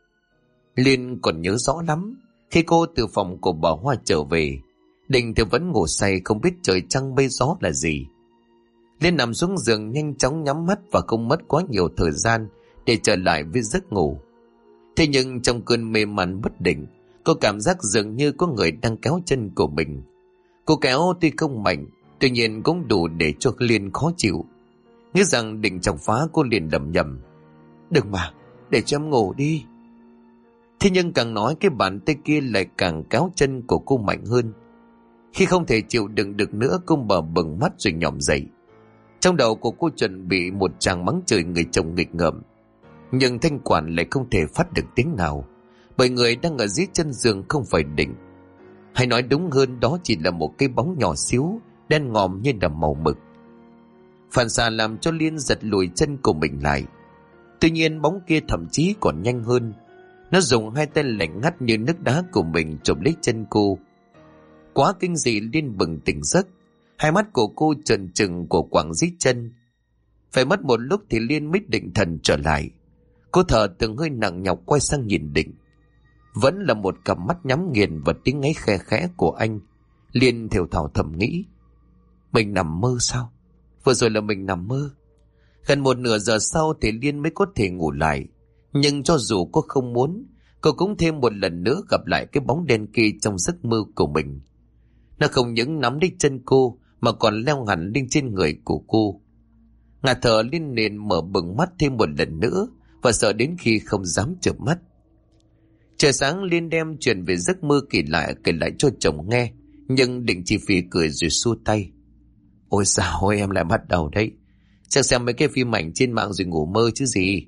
Liên còn nhớ rõ lắm, khi cô từ phòng của bà Hoa trở về, Định thì vẫn ngủ say không biết trời trăng mây gió là gì. Liên nằm xuống giường nhanh chóng nhắm mắt và không mất quá nhiều thời gian để trở lại với giấc ngủ. Thế nhưng trong cơn mê man bất định, cô cảm giác dường như có người đang kéo chân của mình. Cô kéo tuy không mạnh, tuy nhiên cũng đủ để cho Liên khó chịu. Nghĩ rằng định chọc phá, cô liền lẩm nhẩm: Đừng mà, để cho em ngủ đi. Thế nhưng càng nói, cái bàn tay kia lại càng kéo chân của cô mạnh hơn. Khi không thể chịu đựng được nữa, cô mở bừng mắt rồi nhòm dậy. Trong đầu của cô chuẩn bị một tràng mắng chửi người chồng nghịch ngợm, nhưng thanh quản lại không thể phát được tiếng nào, bởi người đang ở dưới chân giường không phải Định. Hay nói đúng hơn, đó chỉ là một cái bóng nhỏ xíu, đen ngòm như là màu mực. Phản xạ làm cho Liên giật lùi chân của mình lại. Tuy nhiên bóng kia thậm chí còn nhanh hơn. Nó dùng hai tay lạnh ngắt như nước đá của mình chụp lấy chân cô. Quá kinh dị, Liên bừng tỉnh giấc. Hai mắt của cô trợn trừng của quảng dưới chân. Phải mất một lúc thì Liên mới định thần trở lại. Cô thở từng hơi nặng nhọc quay sang nhìn Định. Vẫn là một cặp mắt nhắm nghiền và tiếng ngáy khe khẽ của anh. Liên thều thào thầm nghĩ: Mình nằm mơ sao? Vừa rồi là mình nằm mơ. Gần một nửa giờ sau thì Liên mới có thể ngủ lại. Nhưng cho dù cô không muốn, cô cũng thêm một lần nữa gặp lại cái bóng đen kia trong giấc mơ của mình. Nó không những nắm lấy chân cô mà còn leo hẳn lên trên người của cô. Ngạt thở, Liên liền mở bừng mắt thêm một lần nữa và sợ đến khi không dám chợp mắt. Trời sáng, Liên đem chuyện về giấc mơ kể lại cho chồng nghe, nhưng Định chỉ phì cười rồi xua tay: Ôi sao ôi, em lại bắt đầu đấy. Chắc xem mấy cái phim ảnh trên mạng rồi ngủ mơ chứ gì.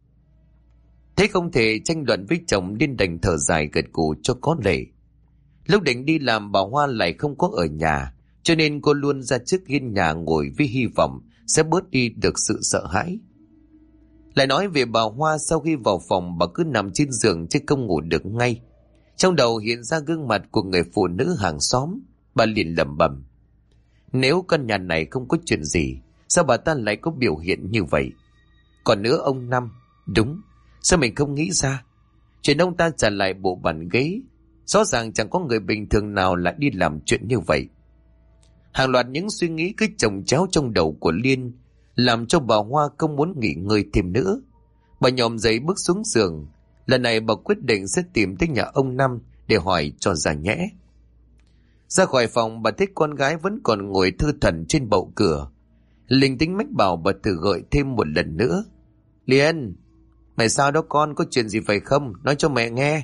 Thế không thể tranh luận với chồng, Liên đành thở dài gật gù cho có lệ. Lúc Định đi làm, bà Hoa lại không có ở nhà, cho nên cô luôn ra trước hiên nhà ngồi với hy vọng sẽ bớt đi được sự sợ hãi. Lại nói về bà Hoa, sau khi vào phòng, bà cứ nằm trên giường chứ không ngủ được ngay. Trong đầu hiện ra gương mặt của người phụ nữ hàng xóm. Bà liền lẩm bẩm: Nếu căn nhà này không có chuyện gì, sao bà ta lại có biểu hiện như vậy? Còn nữa ông Năm, đúng, sao mình không nghĩ ra? Chuyện ông ta trả lại bộ bàn ghế, rõ ràng chẳng có người bình thường nào lại đi làm chuyện như vậy. Hàng loạt những suy nghĩ cứ chồng chéo trong đầu của Liên, làm cho bà Hoa không muốn nghỉ ngơi thêm nữa. Bà nhòm dậy bước xuống giường. Lần này bà quyết định sẽ tìm tới nhà ông Năm để hỏi cho ra nhẽ. Ra khỏi phòng, bà thấy con gái vẫn còn ngồi thư thẩn trên bậu cửa. Linh tính mách bảo bà thử gọi thêm một lần nữa: Liên, mày sao đó con, có chuyện gì phải không? Nói cho mẹ nghe.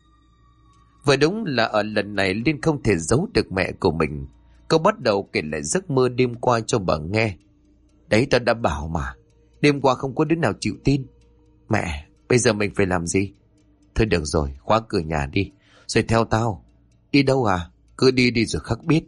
Vừa đúng là ở lần này Liên không thể giấu được mẹ của mình. Cô bắt đầu kể lại giấc mơ đêm qua cho bà nghe. Đấy, tao đã bảo mà, Đêm qua không có đứa nào chịu tin. Mẹ, bây giờ mình phải làm gì? Thôi được rồi, khóa cửa nhà đi, rồi theo tao. Đi đâu à? Cứ đi đi rồi khắc biết.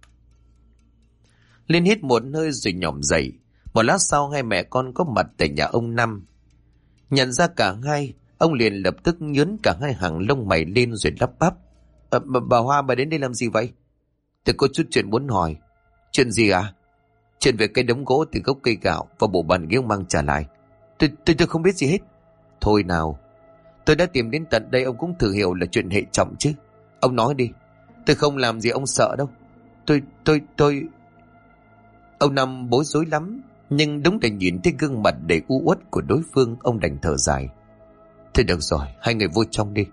Liên hít một hơi rồi nhổm dậy. Một lát sau hai mẹ con có mặt tại nhà ông Năm. Nhận ra cả hai, ông liền lập tức nhướng cả hai hàng lông mày lên rồi lắp bắp. Bà Hoa, bà đến đây làm gì vậy? Tôi có chút chuyện muốn hỏi. Chuyện gì à? Chuyện về cây đống gỗ từ gốc cây gạo và bộ bàn ghế ông mang trả lại. Tôi không biết gì hết. Thôi nào, tôi đã tìm đến tận đây, ông cũng thử hiểu là chuyện hệ trọng chứ. Ông nói đi, tôi không làm gì ông sợ đâu. Tôi... Ông Năm bối rối lắm, nhưng đúng là nhìn thấy gương mặt đầy u uất của đối phương, ông đành thở dài. Thôi được rồi, hai người vô trong đi.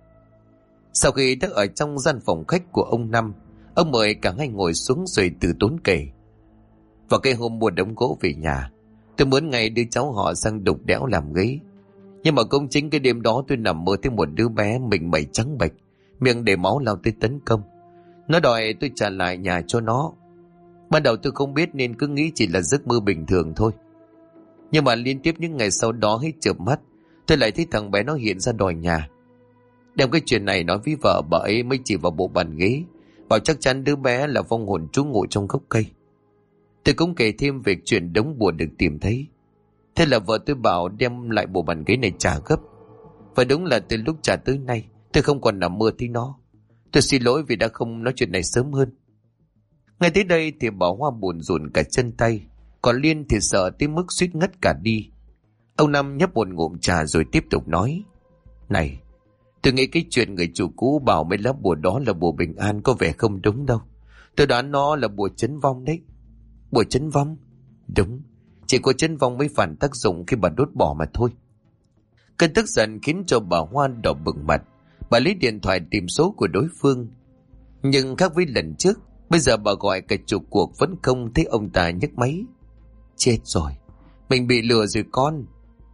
Sau khi đã ở trong gian phòng khách của ông Năm, ông mời cả hai ngồi xuống rồi từ tốn kể. Vào cái hôm mua đống gỗ về nhà, tôi muốn ngày đưa cháu họ sang đục đẽo làm ghế. Nhưng mà công chính cái đêm đó tôi nằm mơ thấy một đứa bé mình mẩy trắng bệch, miệng đầy máu lao tới tấn công. Nó đòi tôi trả lại nhà cho nó. Ban đầu tôi không biết nên cứ nghĩ chỉ là giấc mơ bình thường thôi. Nhưng mà liên tiếp những ngày sau đó hết chợp mắt, tôi lại thấy thằng bé nó hiện ra đòi nhà. Đem cái chuyện này nói với vợ, bà ấy mới chỉ vào bộ bàn ghế, bảo chắc chắn đứa bé là vong hồn trú ngụ trong gốc cây. Tôi cũng kể thêm về chuyện đống bùa được tìm thấy. Thế là vợ tôi bảo đem lại bộ bàn ghế này trả gấp. Và đúng là từ lúc trả tới nay, tôi không còn nằm mơ thấy nó. Tôi xin lỗi vì đã không nói chuyện này sớm hơn. Ngay tới đây thì bà Hoa buồn rùn cả chân tay, còn Liên thì sợ tới mức suýt ngất cả đi. Ông Năm nhấp một ngụm trà rồi tiếp tục nói. Này, tôi nghĩ cái chuyện người chủ cũ bảo mấy lá bùa đó là bùa bình an có vẻ không đúng đâu. Tôi đoán nó là bùa chấn vong đấy. Bùa chấn vong? Đúng, chỉ có chấn vong mới phản tác dụng khi bà đốt bỏ mà thôi. Cơn tức giận khiến cho bà Hoa đỏ bừng mặt. Bà lấy điện thoại tìm số của đối phương. Nhưng khác với lần trước, bây giờ bà gọi cả chục cuộc vẫn không thấy ông ta nhấc máy. Chết rồi, mình bị lừa rồi con.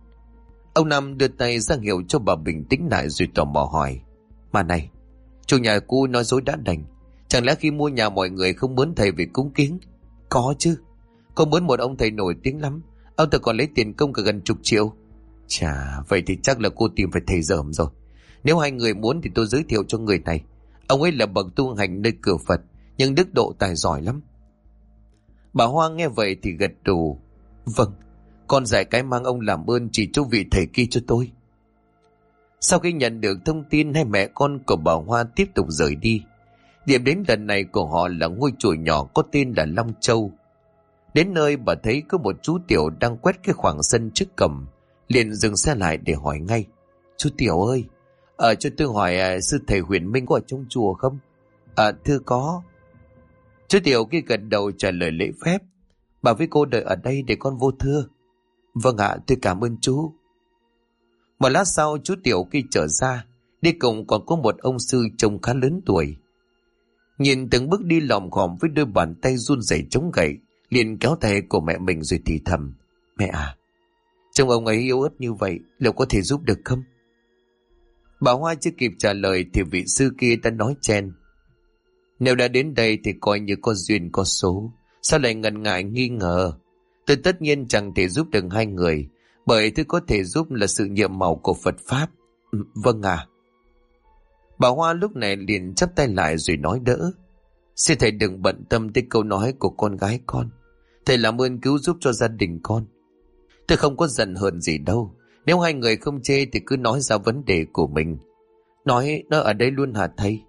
Ông Năm đưa tay ra hiệu cho bà bình tĩnh lại rồi tò mò hỏi. Mà này, chủ nhà cũ nói dối đã đành. Chẳng lẽ khi mua nhà mọi người không muốn thầy về cúng kiến? Có chứ, có muốn một ông thầy nổi tiếng lắm. Ông ta còn lấy tiền công cả gần chục triệu. Chà, vậy thì chắc là cô tìm phải thầy dởm rồi. Nếu hai người muốn thì tôi giới thiệu cho người này. Ông ấy là bậc tu hành nơi cửa Phật, nhưng đức độ tài giỏi lắm. Bà Hoa nghe vậy thì gật đầu. Vâng, con dạy cái mang ông làm ơn chỉ cho vị thầy kia cho tôi. Sau khi nhận được thông tin, hai mẹ con của bà Hoa tiếp tục rời đi. Điểm đến lần này của họ là ngôi chùa nhỏ có tên là Long Châu. Đến nơi bà thấy có một chú Tiểu đang quét cái khoảng sân trước cổng, liền dừng xe lại để hỏi ngay. Chú Tiểu ơi, cho tôi hỏi sư thầy Huyền Minh có ở trong chùa không? Thưa có. Chú Tiểu kia gật đầu trả lời lễ phép. Bà với cô đợi ở đây để con vô thưa. Vâng ạ, tôi cảm ơn chú. Một lát sau chú Tiểu kia trở ra, đi cùng còn có một ông sư trông khá lớn tuổi. Nhìn từng bước đi lòm khòm với đôi bàn tay run rẩy chống gậy, liền kéo tay của mẹ mình rồi thì thầm. Mẹ à, trông ông ấy yếu ớt như vậy, liệu có thể giúp được không? Bà Hoa chưa kịp trả lời thì vị sư kia đã nói chen. Nếu đã đến đây thì coi như có duyên có số, sao lại ngần ngại nghi ngờ? Tôi tất nhiên chẳng thể giúp được hai người, bởi thứ có thể giúp là sự nhiệm màu của Phật Pháp. Vâng à. Bà Hoa lúc này liền chắp tay lại rồi nói đỡ. Xin thầy đừng bận tâm tới câu nói của con gái con. Thầy làm ơn cứu giúp cho gia đình con. Tôi không có giận hờn gì đâu. Nếu hai người không chê thì cứ nói ra vấn đề của mình. Nói nó ở đây luôn hả thầy?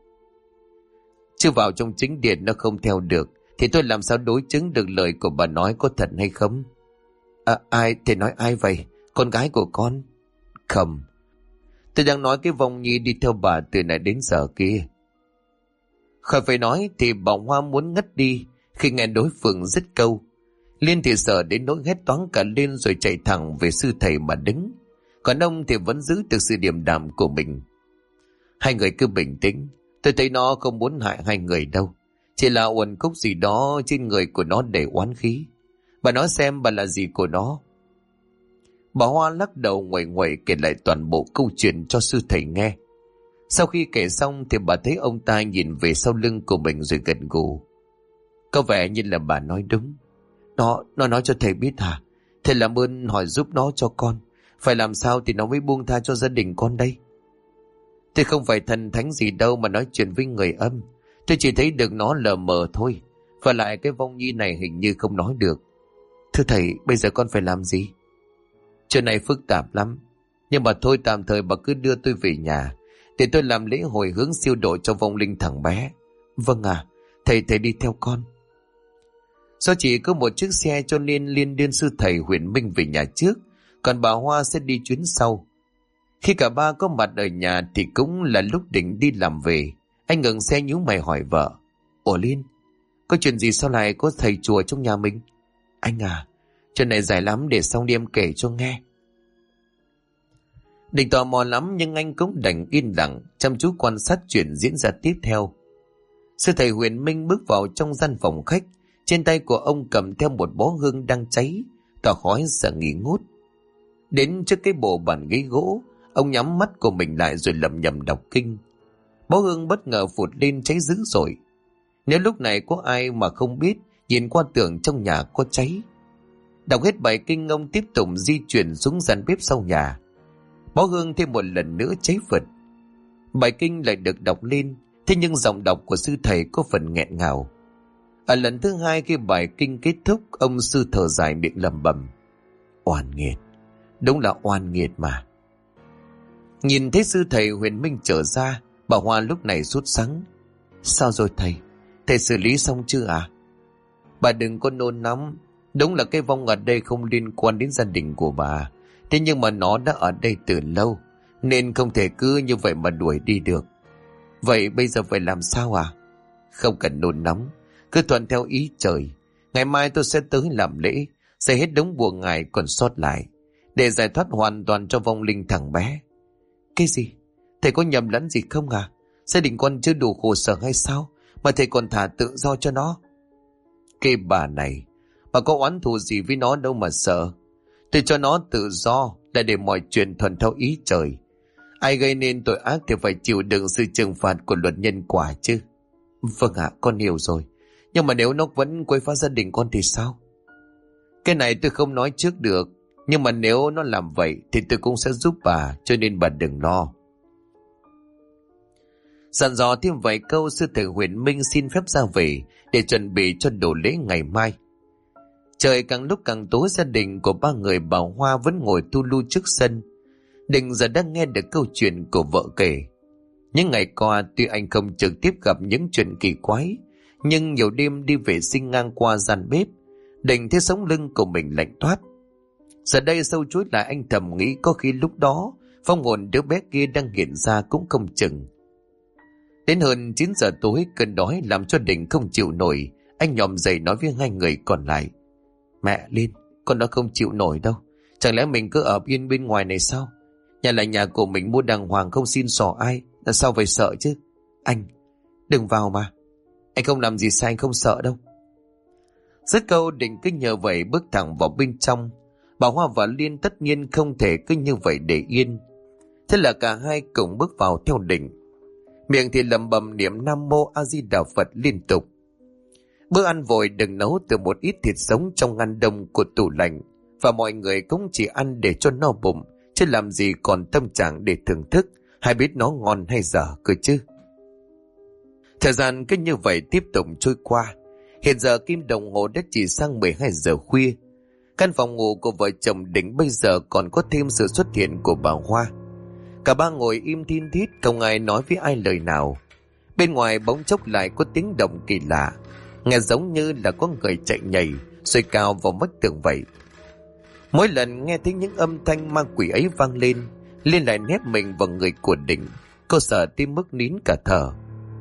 Chứ vào trong chính điện nó không theo được, thì tôi làm sao đối chứng được lời của bà nói có thật hay không? Ai? Thầy nói ai vậy? Con gái của con? Không, tôi đang nói cái vong nhi đi theo bà từ nãy đến giờ kia. Khỏi phải nói thì bà Hoa muốn ngất đi khi nghe đối phương dứt câu. Liên thì sợ đến nỗi hét toáng cả lên rồi chạy thẳng về sư thầy mà đứng. Còn ông thì vẫn giữ được sự điềm đạm của mình. Hai người cứ bình tĩnh. Tôi thấy nó không muốn hại hai người đâu. Chỉ là uẩn khúc gì đó trên người của nó để oán khí. Bà nói xem bà là gì của nó. Bà Hoa lắc đầu nguậy nguậy kể lại toàn bộ câu chuyện cho sư thầy nghe. Sau khi kể xong thì bà thấy ông ta nhìn về sau lưng của mình rồi gật gù. Có vẻ như là bà nói đúng. Nó nói cho thầy biết hả? Thầy làm ơn hỏi giúp nó cho con. Phải làm sao thì nó mới buông tha cho gia đình con đây? Tôi không phải thần thánh gì đâu mà nói chuyện với người âm. Tôi chỉ thấy được nó lờ mờ thôi. Và lại cái vong nhi này hình như không nói được. Thưa thầy, bây giờ con phải làm gì? Chuyện này phức tạp lắm. Nhưng mà thôi, tạm thời bà cứ đưa tôi về nhà để tôi làm lễ hồi hướng siêu độ cho vong linh thằng bé. Vâng à, thầy đi theo con. Do chỉ có một chiếc xe cho nên Liên đưa sư thầy Huyền Minh về nhà trước, còn bà Hoa sẽ đi chuyến sau. Khi cả ba có mặt ở nhà thì cũng là lúc định đi làm về. Anh ngừng xe nhíu mày hỏi vợ. Ủa Liên, có chuyện gì sao lại có thầy chùa trong nhà mình? Anh à, chuyện này dài lắm, để xong đi em kể cho nghe. Định tò mò lắm nhưng anh cũng đành yên lặng chăm chú quan sát chuyện diễn ra tiếp theo. Sư thầy Huyền Minh bước vào trong gian phòng khách. Trên tay của ông cầm theo một bó hương đang cháy, tỏa khói sợ nghỉ ngút. Đến trước cái bộ bàn ghế gỗ, ông nhắm mắt của mình lại rồi lẩm nhẩm đọc kinh. Bó hương bất ngờ phụt lên cháy dữ dội. Nếu lúc này có ai mà không biết, nhìn qua tường trong nhà có cháy. Đọc hết bài kinh, ông tiếp tục di chuyển xuống gian bếp sau nhà. Bó hương thêm một lần nữa cháy phật. Bài kinh lại được đọc lên, thế nhưng giọng đọc của sư thầy có phần nghẹn ngào. Ở lần thứ hai khi bài kinh kết thúc, ông sư thở dài miệng lẩm bẩm. Oan nghiệt, đúng là oan nghiệt mà. Nhìn thấy sư thầy Huyền Minh trở ra, bà Hoa lúc này sốt sắng. Sao rồi thầy? Thầy xử lý xong chưa à? Bà đừng có nôn nóng. Đúng là cái vong ở đây không liên quan đến gia đình của bà. Thế nhưng mà nó đã ở đây từ lâu, nên không thể cứ như vậy mà đuổi đi được. Vậy bây giờ phải làm sao à? Không cần nôn nóng, cứ thuận theo ý trời. Ngày mai tôi sẽ tới làm lễ, sẽ hết đống bùa ngải còn sót lại, để giải thoát hoàn toàn cho vong linh thằng bé. Cái gì? Thầy có nhầm lẫn gì không à? Gia đình con chưa đủ khổ sở hay sao mà thầy còn thả tự do cho nó? Cái bà này, bà có oán thù gì với nó đâu mà sợ. Tôi cho nó tự do là để mọi chuyện thuận theo ý trời. Ai gây nên tội ác thì phải chịu đựng sự trừng phạt của luật nhân quả chứ. Vâng ạ, con hiểu rồi. Nhưng mà nếu nó vẫn quấy phá gia đình con thì sao? Cái này tôi không nói trước được. Nhưng mà nếu nó làm vậy thì tôi cũng sẽ giúp bà, cho nên bà đừng lo. Dặn dò thêm vài câu, sư thầy Huyền Minh xin phép ra về để chuẩn bị cho đồ lễ ngày mai. Trời càng lúc càng tối, gia đình của ba người bà Hoa vẫn ngồi tu lu trước sân. Định giờ đang nghe được câu chuyện của vợ kể. Những ngày qua tuy anh không trực tiếp gặp những chuyện kỳ quái, nhưng nhiều đêm đi vệ sinh ngang qua gian bếp, Định thấy sống lưng của mình lạnh toát. Giờ đây sâu chuỗi lại, anh thầm nghĩ có khi lúc đó phong hồn đứa bé kia đang hiện ra cũng không chừng. Đến hơn 9 giờ tối, cơn đói làm cho Định không chịu nổi. Anh nhòm dậy nói với hai người còn lại. Mẹ Liên, con đã không chịu nổi đâu. Chẳng lẽ mình cứ ở yên bên ngoài này sao? Nhà là nhà của mình, mua đàng hoàng không xin xỏ ai, là sao phải sợ chứ? Anh, đừng vào mà. Anh không làm gì sai, anh không sợ đâu. Dứt câu, Định cứ nhờ vậy bước thẳng vào bên trong. Bà Hoa và Liên tất nhiên không thể cứ như vậy để yên. Thế là cả hai cùng bước vào theo Định. Miệng thì lẩm bẩm niệm Nam Mô A Di Đà Phật liên tục. Bữa ăn vội được nấu từ một ít thịt sống trong ngăn đông của tủ lạnh, và mọi người cũng chỉ ăn để cho no bụng, chứ làm gì còn tâm trạng để thưởng thức hay biết nó ngon hay dở cơ chứ. Thời gian cứ như vậy tiếp tục trôi qua. Hiện giờ kim đồng hồ đã chỉ sang 12 giờ khuya. Căn phòng ngủ của vợ chồng Định bây giờ còn có thêm sự xuất hiện của bà Hoa. Cả ba ngồi im thin thít, không ai nói với ai lời nào. Bên ngoài bỗng chốc lại có tiếng động kỳ lạ, nghe giống như là có người chạy nhảy rồi cào vào vách tường vậy. Mỗi lần nghe thấy những âm thanh ma quỷ ấy vang lên, Liên lại nép mình vào người của Định. Cô sợ tim mức nín cả thở.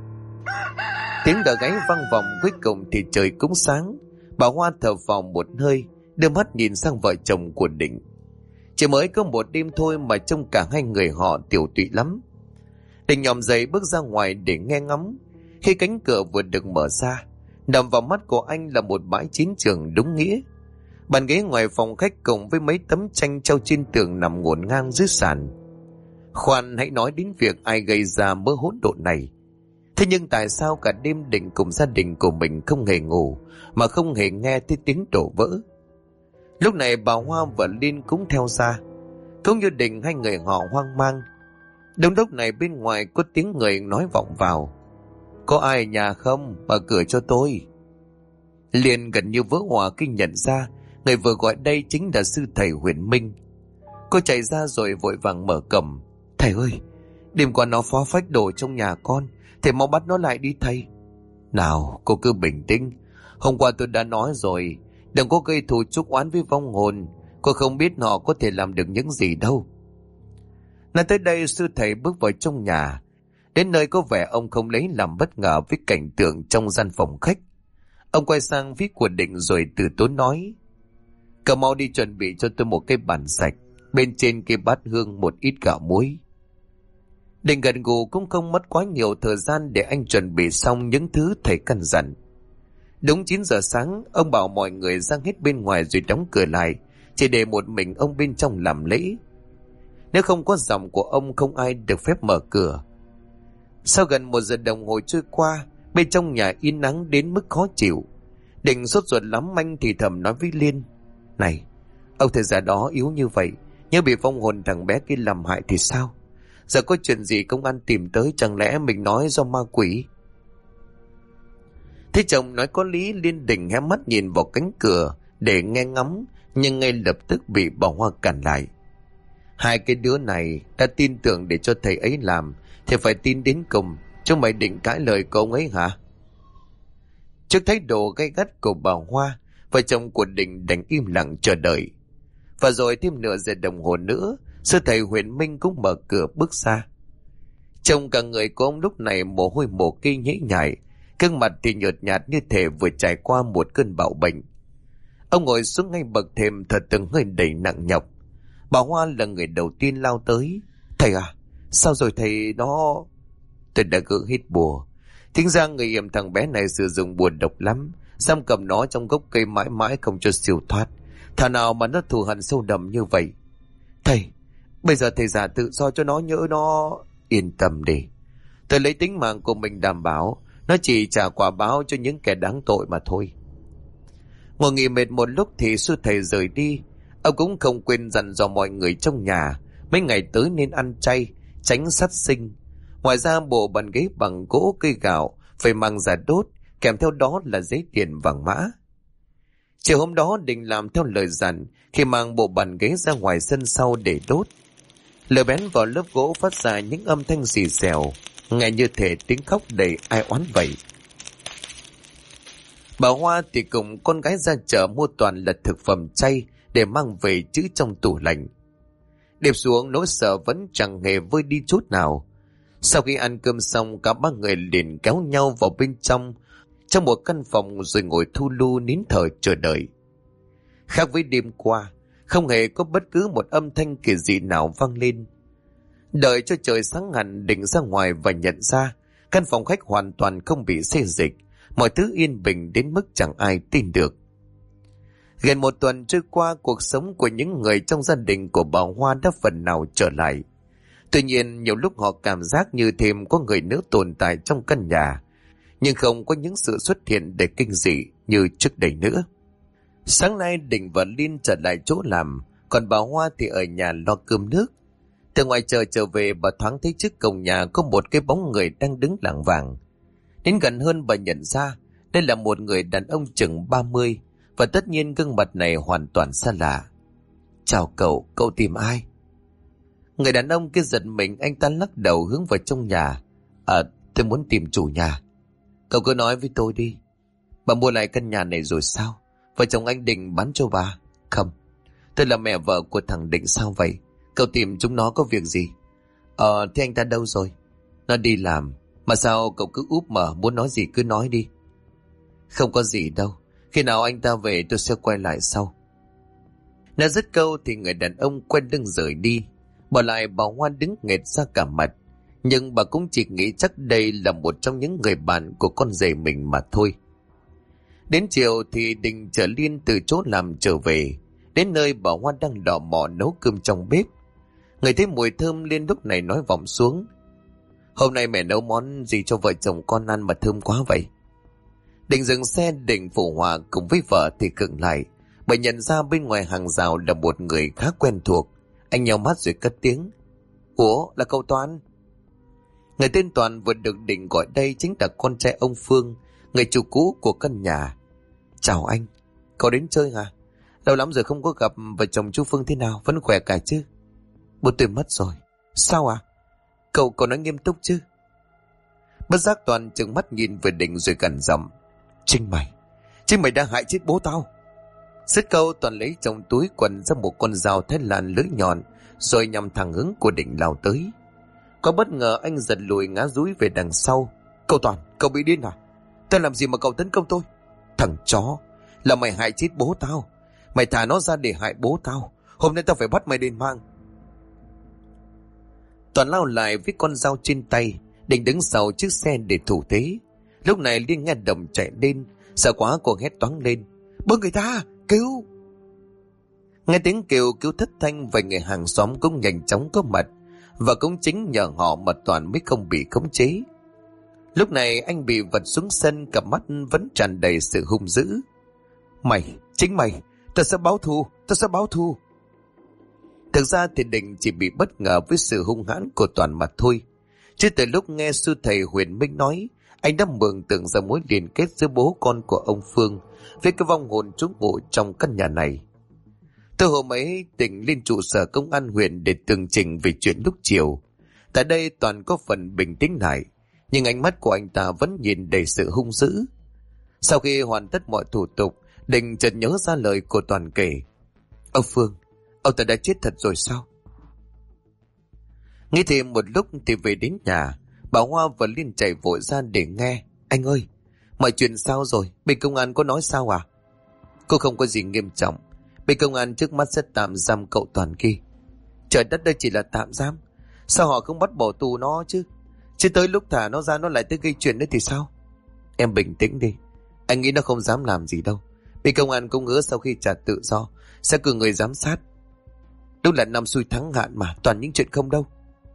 Tiếng đờ gáy vang vọng, cuối cùng thì trời cũng sáng. Bà Hoa thở vào một hơi, đưa mắt nhìn sang vợ chồng của Định. Chỉ mới có một đêm thôi mà trông cả hai người họ tiểu tụy lắm. Định nhòm dậy bước ra ngoài để nghe ngóng. Khi cánh cửa vừa được mở ra, đập vào mắt của anh là một bãi chiến trường đúng nghĩa. Bàn ghế ngoài phòng khách cùng với mấy tấm tranh treo trên tường nằm ngổn ngang dưới sàn. Khoan hãy nói đến việc ai gây ra mớ hỗn độn này. Thế nhưng tại sao cả đêm Định cùng gia đình của mình không hề ngủ, mà không hề nghe thấy tiếng đổ vỡ? Lúc này bà Hoa và Liên cũng theo ra. Cũng như Định, hai người họ hoang mang. Đúng lúc này bên ngoài có tiếng người nói vọng vào: "Có ai ở nhà không? Mở cửa cho tôi." Liên gần như vỡ hòa khi nhận ra người vừa gọi đây chính là sư thầy Huyền Minh. Cô chạy ra rồi vội vàng mở cổng: "Thầy ơi, đêm qua nó phá phách đồ trong nhà con, thầy mau bắt nó lại đi thầy." "Nào, cô cứ bình tĩnh. Hôm qua tôi đã nói rồi, đừng có gây thù chuốc oán với vong hồn. Cô không biết họ có thể làm được những gì đâu." Nói tới đây, sư thầy bước vào trong nhà. Đến nơi có vẻ ông không lấy làm bất ngờ với cảnh tượng trong gian phòng khách. Ông quay sang phía của Định rồi từ tốn nói: "Cậu mau đi chuẩn bị cho tôi một cái bàn sạch, bên trên cái bát hương một ít gạo muối." Định gật gù, cũng không mất quá nhiều thời gian để anh chuẩn bị xong những thứ thầy căn dặn. Đúng 9 giờ sáng, ông bảo mọi người ra hết bên ngoài rồi đóng cửa lại, chỉ để một mình ông bên trong làm lễ. Nếu không có giọng của ông, không ai được phép mở cửa. Sau gần 1 giờ đồng hồ trôi qua, bên trong nhà yên ắng đến mức khó chịu. Định sốt ruột lắm, anh thì thầm nói với Liên: "Này, ông thầy già đó yếu như vậy, nhớ bị vong hồn thằng bé kia làm hại thì sao? Giờ có chuyện gì công an tìm tới, chẳng lẽ mình nói do ma quỷ?" Thế chồng nói có lý, Liên Định hé mắt nhìn vào cánh cửa để nghe ngóng, nhưng ngay lập tức bị bà Hoa cản lại: "Hai cái đứa này đã tin tưởng để cho thầy ấy làm thì phải tin đến cùng. Chúng mày định cãi lời của ông ấy hả?" Trước thái độ gay gắt của bà Hoa, vợ chồng của Định đành im lặng chờ đợi. Và rồi thêm nửa giờ đồng hồ nữa, sư thầy Huyền Minh cũng mở cửa bước ra. Trông cả người của ông lúc này mồ hôi mồ kê nhễ nhại, gương mặt thì nhợt nhạt như thể vừa trải qua một cơn bạo bệnh. Ông ngồi xuống ngay bậc thềm, thở từng hơi đầy nặng nhọc. Bà Hoa là người đầu tiên lao tới: "Thầy à, sao rồi thầy đó?" "Tôi đã gỡ hết bùa. Tính ra người yểm thằng bé này sử dụng bùa độc lắm, giam cầm nó trong gốc cây mãi mãi không cho siêu thoát. Thà nào mà nó thù hằn sâu đậm như vậy. Thầy, bây giờ thầy giả tự do cho nó, nhỡ nó..." "Yên tâm đi, tôi lấy tính mạng của mình đảm bảo. Nó chỉ trả quả báo cho những kẻ đáng tội mà thôi." Ngồi nghỉ mệt một lúc thì sư thầy rời đi. Ông cũng không quên dặn dò mọi người trong nhà mấy ngày tới nên ăn chay, tránh sát sinh. Ngoài ra bộ bàn ghế bằng gỗ cây gạo phải mang ra đốt, kèm theo đó là giấy tiền vàng mã. Chiều hôm đó Định làm theo lời dặn khi mang bộ bàn ghế ra ngoài sân sau để đốt. Lửa bén vào lớp gỗ phát ra những âm thanh xì xèo, nghe như thể tiếng khóc đầy ai oán vậy. Bà Hoa thì cùng con gái ra chợ mua toàn là thực phẩm chay để mang về trữ trong tủ lạnh. Đêm xuống nỗi sợ vẫn chẳng hề vơi đi chút nào. Sau khi ăn cơm xong, cả ba người liền kéo nhau vào bên trong một căn phòng rồi ngồi thu lu nín thở chờ đợi. Khác với đêm qua, không hề có bất cứ một âm thanh kỳ dị nào vang lên. Đợi cho trời sáng hẳn, Định ra ngoài và nhận ra căn phòng khách hoàn toàn không bị xê dịch, mọi thứ yên bình đến mức chẳng ai tin được. Gần 1 tuần trôi qua, cuộc sống của những người trong gia đình của bà Hoa đã phần nào trở lại. Tuy nhiên, nhiều lúc họ cảm giác như thêm có người nữa tồn tại trong căn nhà, nhưng không có những sự xuất hiện để kinh dị như trước đây nữa. Sáng nay Định và Liên trở lại chỗ làm, còn bà Hoa thì ở nhà lo cơm nước. Từ ngoài chợ trở về, bà thoáng thấy trước cổng nhà có một cái bóng người đang đứng lảng vảng. Đến gần hơn, bà nhận ra đây là một người đàn ông chừng 30, và tất nhiên gương mặt này hoàn toàn xa lạ. "Chào cậu, cậu tìm ai?" Người đàn ông kia giật mình, anh ta lắc đầu hướng vào trong nhà. Tôi muốn tìm chủ nhà." "Cậu cứ nói với tôi đi. Bà mua lại căn nhà này rồi sao? Vợ chồng anh Định bán cho bà?" "Không, tôi là mẹ vợ của thằng Định." "Sao vậy? Cậu tìm chúng nó có việc gì?" Thế anh ta đâu rồi?" "Nó đi làm. Mà sao cậu cứ úp mở, muốn nói gì cứ nói đi." "Không có gì đâu. Khi nào anh ta về tôi sẽ quay lại sau." Nói dứt câu thì người đàn ông quay lưng rời đi, bỏ lại bà Hoa đứng nghệt ra cả mặt. Nhưng bà cũng chỉ nghĩ chắc đây là một trong những người bạn của con rể mình mà thôi. Đến chiều thì Định chở Liên từ chỗ làm trở về. Đến nơi, bà Hoa đang đỏ mò nấu cơm trong bếp. Người thấy mùi thơm, Liên lúc này nói vọng xuống: "Hôm nay mẹ nấu món gì cho vợ chồng con ăn mà thơm quá vậy?" Định dừng xe định phụ họa cùng với vợ thì khựng lại, bởi nhận ra bên ngoài hàng rào là một người khá quen thuộc. Anh nheo mắt rồi cất tiếng: Ủa, là cậu Toàn? Người tên Toàn vừa được Định gọi đây chính là con trai ông Phương, người chủ cũ của căn nhà. Chào anh, cậu đến chơi hả? Lâu lắm rồi không có gặp, vợ chồng chú Phương thế nào, vẫn khỏe cả chứ? Bố tôi mất rồi. Sao à? Cậu nói nghiêm túc chứ? Bất giác Toàn trừng mắt nhìn về Định rồi gằn giọng: Chính mày đã hại chết bố tao. Dứt câu, Toàn lấy trong túi quần ra một con dao thái lan lưỡi nhọn, rồi nhằm thẳng hướng của Định lao tới. Có bất ngờ anh giật lùi ngã dúi về đằng sau. Cậu Toàn, cậu bị điên à? Tao làm gì mà cậu tấn công tôi? Thằng chó, là mày hại chết bố tao. Mày thả nó ra để hại bố tao. Hôm nay tao phải bắt mày đền mạng. Toàn lao lại với con dao trên tay, định đứng sau chiếc xe để thủ thế. Lúc này Liên nghe Đồng chạy lên, sợ quá cô hét toáng lên: Bớ người ta, cứu! Nghe tiếng kêu cứu thất thanh, vài người hàng xóm cũng nhanh chóng có mặt, và cũng chính nhờ họ mà Toàn mới không bị khống chế. Lúc này anh bị vật xuống sân, cặp mắt vẫn tràn đầy sự hung dữ. Chính mày, tao sẽ báo thù. Thực ra thì Định chỉ bị bất ngờ với sự hung hãn của Toàn mà thôi. Chứ từ lúc nghe sư thầy Huyền Minh nói, anh đã mường tượng ra mối liên kết giữa bố con của ông Phương với cái vong hồn trú ngụ trong căn nhà này. Từ hôm ấy, Định lên trụ sở công an huyện để tường trình về chuyện lúc chiều. Tại đây Toàn có phần bình tĩnh lại, nhưng ánh mắt của anh ta vẫn nhìn đầy sự hung dữ. Sau khi hoàn tất mọi thủ tục, Định chợt nhớ ra lời của Toàn kể: Ông Phương, ông ta đã chết thật rồi sao? Nghĩ thêm một lúc thì về đến nhà, bà Hoa và Liên chạy vội ra để nghe. Anh ơi, mọi chuyện sao rồi? Bên công an có nói sao à? Cô không có gì nghiêm trọng. Bên công an trước mắt sẽ tạm giam cậu Toàn kia. Trời đất, đây chỉ là tạm giam. Sao họ không bắt bỏ tù nó chứ? Chứ tới lúc thả nó ra nó lại tới gây chuyện đấy thì sao? Em bình tĩnh đi. Anh nghĩ nó không dám làm gì đâu. Bên công an cũng hứa sau khi trả tự do sẽ cử người giám sát. Đúng là năm xui thắng hạn mà, toàn những chuyện không đâu.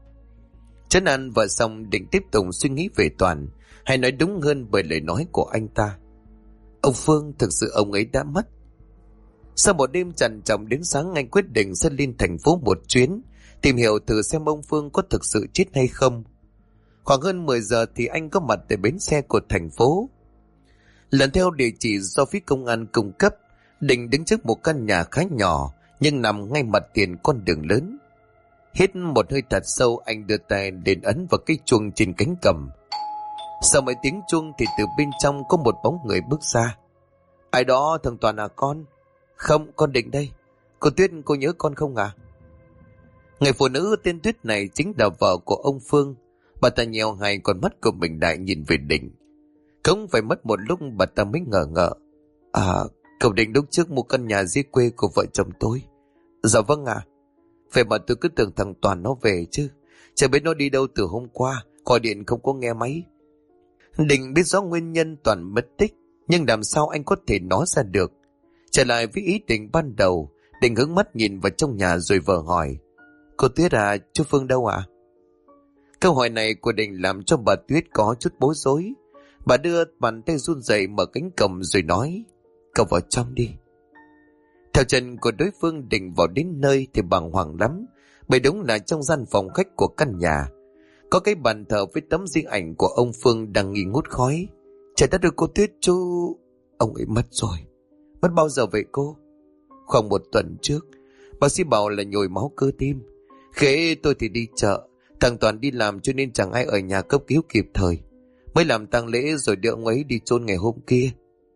Trấn an vợ xong, Định tiếp tục suy nghĩ về Toàn, hay nói đúng hơn bởi lời nói của anh ta. Ông Phương, thực sự ông ấy đã mất. Sau một đêm trằn trọc đến sáng, anh quyết định sẽ lên thành phố một chuyến, tìm hiểu thử xem ông Phương có thực sự chết hay không. Khoảng hơn 10 giờ thì anh có mặt tại bến xe của thành phố. Lần theo địa chỉ do phía công an cung cấp, Định đứng trước một căn nhà khá nhỏ nhưng nằm ngay mặt tiền con đường lớn. Hít một hơi thật sâu, anh đưa tay đến ấn vào cái chuông trên cánh cầm. Sau mấy tiếng chuông thì từ bên trong có một bóng người bước ra. Ai đó? Thằng Toàn à con? Không, con Định đây. Cô Tuyết, cô nhớ con không à? Người phụ nữ tên Tuyết này chính là vợ của ông Phương. Bà ta nheo hai con mắt của mình đại nhìn về Định. Không phải mất một lúc bà ta mới ngờ ngợ. À, cậu Định lúc trước mua căn nhà dưới quê của vợ chồng tôi. Dạ vâng ạ. Vậy mà tôi cứ tưởng thằng Toàn nó về chứ. Chẳng biết nó đi đâu từ hôm qua, gọi điện không có nghe máy. Định biết rõ nguyên nhân Toàn mất tích, nhưng làm sao anh có thể nói ra được. Trở lại với ý định ban đầu, Định hướng mắt nhìn vào trong nhà rồi vờ hỏi: Cô Tuyết à, chú Phương đâu ạ? Câu hỏi này của Định làm cho bà Tuyết có chút bối rối. Bà đưa bàn tay run rẩy mở cánh cổng rồi nói: Cậu vào trong đi. Theo chân của đối phương, Định vào đến nơi thì bàng hoàng lắm, bởi đúng là trong gian phòng khách của căn nhà có cái bàn thờ với tấm di ảnh của ông Phương đang nghi ngút khói. Trời đất ơi cô Tuyết, chú... Ông ấy mất rồi. Mất bao giờ vậy cô? Khoảng 1 tuần trước. Bác sĩ bảo là nhồi máu cơ tim. Khế tôi thì đi chợ, thằng Toàn đi làm cho nên chẳng ai ở nhà cấp cứu kịp thời. Mới làm tang lễ rồi đưa ông ấy đi chôn ngày hôm kia.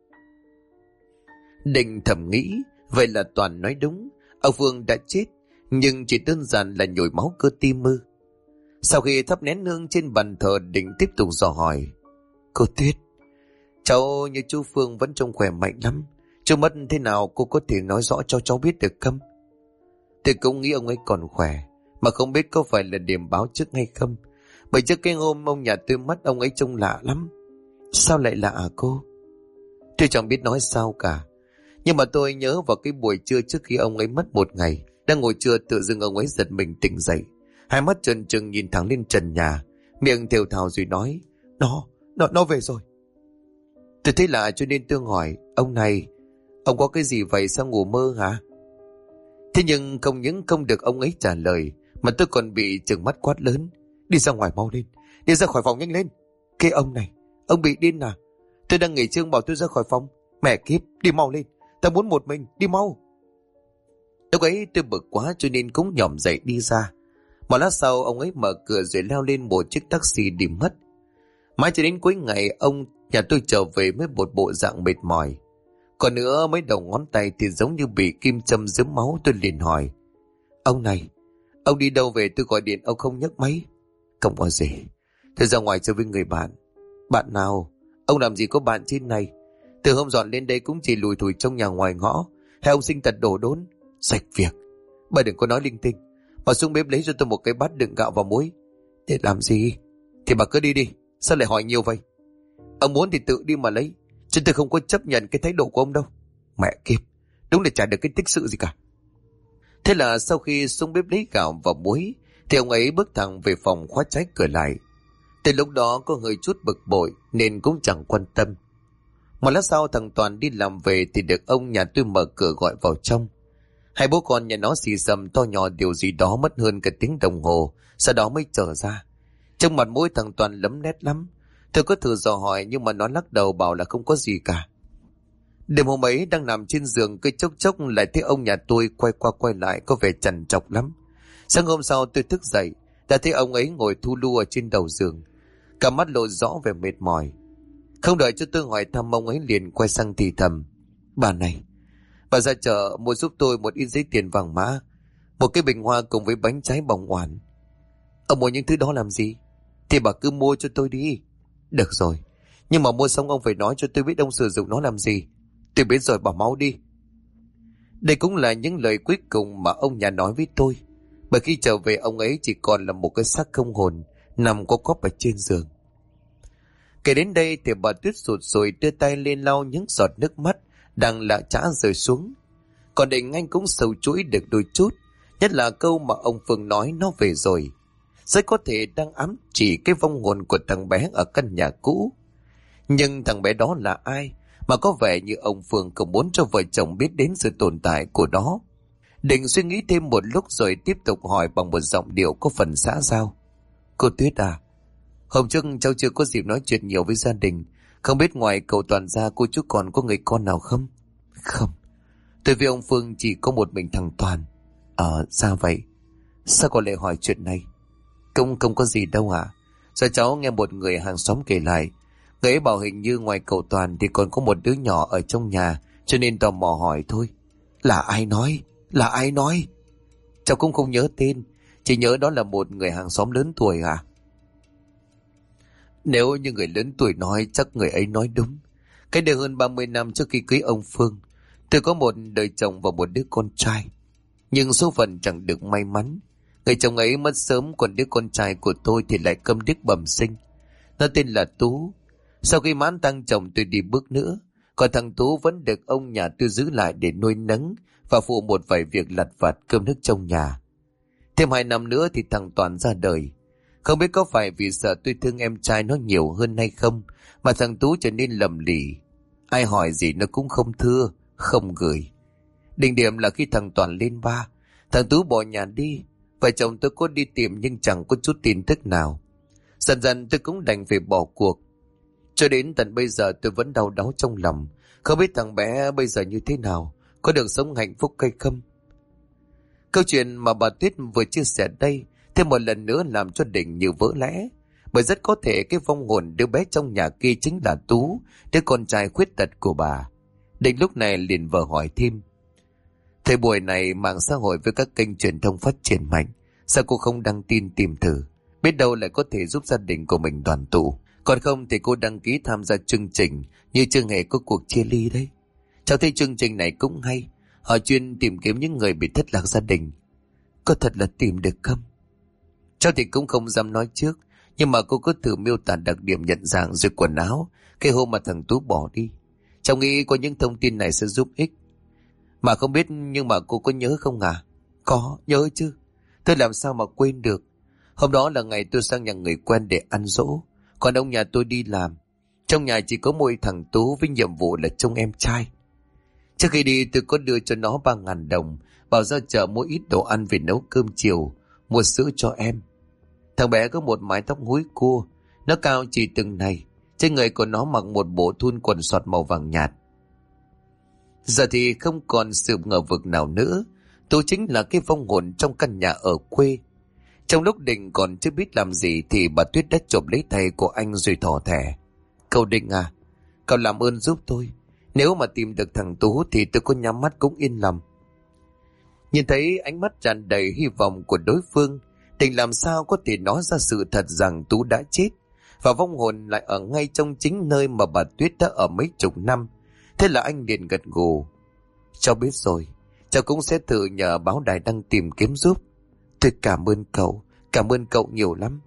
Định thầm nghĩ, vậy là Toàn nói đúng, ông Phương đã chết, nhưng chỉ đơn giản là nhồi máu cơ tim ư? Sau khi thắp nén hương trên bàn thờ, Định tiếp tục dò hỏi: Cô Tuyết, cháu như chú Phương vẫn trông khỏe mạnh lắm. Chú mất thế nào cô có thể nói rõ cho cháu biết được không? Tôi cũng nghĩ ông ấy còn khỏe, mà không biết có phải là điểm báo trước hay không. Bởi trước cái hôm ông nhà tôi mất, ông ấy trông lạ lắm. Sao lại lạ à cô? Tôi chẳng biết nói sao cả. Nhưng mà tôi nhớ vào cái buổi trưa trước khi ông ấy mất 1 ngày, đang ngồi trưa tự dưng ông ấy giật mình tỉnh dậy, hai mắt trừng trừng nhìn thẳng lên trần nhà, miệng thều thào rồi nói: Nó về rồi. Tôi thấy lạ cho nên tôi hỏi: Ông có cái gì vậy, sao ngủ mơ hả? Thế nhưng không những không được ông ấy trả lời, mà tôi còn bị trừng mắt quát lớn. Đi ra ngoài mau lên, đi ra khỏi phòng nhanh lên. Cái ông này, ông bị điên à? Tôi đang nghỉ trưa bảo tôi ra khỏi phòng. Mẹ kiếp, đi mau lên, ta muốn một mình, đi mau. Lúc ấy tôi bực quá cho nên cũng nhỏm dậy đi ra. Một lát sau ông ấy mở cửa rồi leo lên một chiếc taxi đi mất. Mãi cho đến cuối ngày ông nhà tôi trở về với một bộ dạng mệt mỏi. Còn nữa mấy đầu ngón tay thì giống như bị kim châm dớm máu. Tôi liền hỏi: Ông này, ông đi đâu về? Tôi gọi điện ông không nhấc máy. Không có gì, tôi ra ngoài chơi với người bạn. Bạn nào? Ông làm gì có bạn trên này? Từ hôm dọn lên đây cũng chỉ lùi thủi trong nhà ngoài ngõ. Hay ông sinh tật đổ đốn? Sạch việc. Bà đừng có nói linh tinh. Bà xuống bếp lấy cho tôi một cái bát đựng gạo và muối. Để làm gì? Thì bà cứ đi đi. Sao lại hỏi nhiều vậy? Ông muốn thì tự đi mà lấy, chứ tôi không có chấp nhận cái thái độ của ông đâu. Mẹ kiếp, đúng là chả được cái tích sự gì cả. Thế là sau khi xuống bếp lấy gạo và muối thì ông ấy bước thẳng về phòng khóa trái cửa lại. Từ lúc đó có hơi chút bực bội nên cũng chẳng quan tâm. Một lát sau thằng Toàn đi làm về thì được ông nhà tôi mở cửa gọi vào trong. Hai bố con nhà nó xì xầm to nhỏ điều gì đó mất hơn cả tiếng đồng hồ, sau đó mới trở ra. Trong mặt mũi thằng Toàn lấm nét lắm. Tôi có thử dò hỏi nhưng mà nó lắc đầu bảo là không có gì cả. Đêm hôm ấy đang nằm trên giường, cứ chốc chốc lại thấy ông nhà tôi quay qua quay lại, có vẻ trằn trọc lắm. Sáng hôm sau tôi thức dậy, đã thấy ông ấy ngồi thu lu ở trên đầu giường, cả mắt lộ rõ vẻ mệt mỏi. Không đợi cho tôi hỏi thăm, ông ấy liền quay sang thì thầm: Bà này, bà ra chợ mua giúp tôi một ít giấy tiền vàng mã, một cái bình hoa cùng với bánh trái bỏng oản. Ông mua những thứ đó làm gì? Thì bà cứ mua cho tôi đi. Được rồi, nhưng mà mua xong ông phải nói cho tôi biết ông sử dụng nó làm gì. Tôi biết rồi, bảo máu đi. Đây cũng là những lời cuối cùng mà ông nhà nói với tôi, bởi khi trở về ông ấy chỉ còn là một cái xác không hồn nằm co quắp ở trên giường. Kể đến đây thì bà Tuyết sụt sùi đưa tay lên lau những giọt nước mắt đang lã chã rơi xuống. Còn định anh cũng sầu chuỗi được đôi chút, nhất là câu mà ông Phương nói nó về rồi. Rất có thể đang ám chỉ cái vong hồn của thằng bé ở căn nhà cũ. Nhưng thằng bé đó là ai mà có vẻ như ông Phương không muốn cho vợ chồng biết đến sự tồn tại của nó. Định suy nghĩ thêm một lúc rồi tiếp tục hỏi bằng một giọng điệu có phần xã giao: Cô Tuyết à, hôm trước cháu chưa có dịp nói chuyện nhiều với gia đình. Không biết ngoài cậu Toàn ra cô chú còn có người con nào không? Không, tôi với ông Phương chỉ có một mình thằng Toàn. Sao vậy? Sao cô lại hỏi chuyện này? Không có gì đâu ạ. Giờ cháu nghe một người hàng xóm kể lại, người ấy bảo hình như ngoài cậu Toàn thì còn có một đứa nhỏ ở trong nhà, cho nên tò mò hỏi thôi. Là ai nói? Là ai nói? Cháu cũng không nhớ tên, chỉ nhớ đó là một người hàng xóm lớn tuổi à. Nếu như người lớn tuổi nói, chắc người ấy nói đúng. Cách đây hơn 30 năm trước khi cưới ông Phương, tôi có một đời chồng và một đứa con trai. Nhưng số phận chẳng được may mắn. Người chồng ấy mất sớm, còn đứa con trai của tôi thì lại câm điếc bẩm sinh. Nó tên là Tú. Sau khi mãn tang chồng tôi đi bước nữa, còn thằng Tú vẫn được ông nhà tôi giữ lại để nuôi nấng và phụ một vài việc lặt vặt cơm nước trong nhà. Thêm 2 năm nữa thì thằng Toàn ra đời. Không biết có phải vì sợ tôi thương em trai nó nhiều hơn hay không mà thằng Tú trở nên lầm lì. Ai hỏi gì nó cũng không thưa, không gửi. Đỉnh điểm là khi thằng Toàn lên 3, thằng Tú bỏ nhà đi. Vợ chồng tôi có đi tìm nhưng chẳng có chút tin tức nào. Dần dần tôi cũng đành phải bỏ cuộc. Cho đến tận bây giờ tôi vẫn đau đáu trong lòng, không biết thằng bé bây giờ như thế nào, có được sống hạnh phúc hay không. Câu chuyện mà bà Tuyết vừa chia sẻ đây thêm một lần nữa làm cho Định như vỡ lẽ, bởi rất có thể cái vong hồn đứa bé trong nhà kia chính là Tú, đứa con trai khuyết tật của bà. Định lúc này liền vờ hỏi thêm: Thời buổi này mạng xã hội với các kênh truyền thông phát triển mạnh, sao cô không đăng tin tìm thử, biết đâu lại có thể giúp gia đình của mình đoàn tụ. Còn không thì cô đăng ký tham gia chương trình như chưa hề có cuộc chia ly đấy. Cháu thấy chương trình này cũng hay, họ chuyên tìm kiếm những người bị thất lạc gia đình. Có thật là tìm được không? Cháu thì cũng không dám nói trước, nhưng mà cô cứ thử miêu tả đặc điểm nhận dạng rồi quần áo cái hôm mà thằng Tú bỏ đi. Cháu nghĩ có những thông tin này sẽ giúp ích. Mà không biết nhưng mà cô có nhớ không à? Có, nhớ chứ. Tôi làm sao mà quên được. Hôm đó là ngày tôi sang nhà người quen để ăn dỗ, còn ông nhà tôi đi làm. Trong nhà chỉ có mỗi thằng Tú với nhiệm vụ là trông em trai. Trước khi đi tôi có đưa cho nó 3.000 đồng, bảo ra chợ mua ít đồ ăn về nấu cơm chiều, mua sữa cho em. Thằng bé có một mái tóc húi cua, nó cao chỉ từng này, trên người của nó mặc một bộ thun quần sọt màu vàng nhạt. Giờ thì không còn sự ngờ vực nào nữa, Tú chính là cái vong hồn trong căn nhà ở quê. Trong lúc Định còn chưa biết làm gì thì bà Tuyết đã chộp lấy tay của anh rồi thỏ thẻ. Cậu Định à, cậu làm ơn giúp tôi. Nếu mà tìm được thằng Tú thì tôi có nhắm mắt cũng yên lòng. Nhìn thấy ánh mắt tràn đầy hy vọng của đối phương, Định làm sao có thể nói ra sự thật rằng Tú đã chết, và vong hồn lại ở ngay trong chính nơi mà bà Tuyết đã ở mấy chục năm. Thế là anh liền gật gù. Cháu biết rồi, cháu cũng sẽ thử nhờ báo đài đăng tìm kiếm giúp. Tôi cảm ơn cậu nhiều lắm.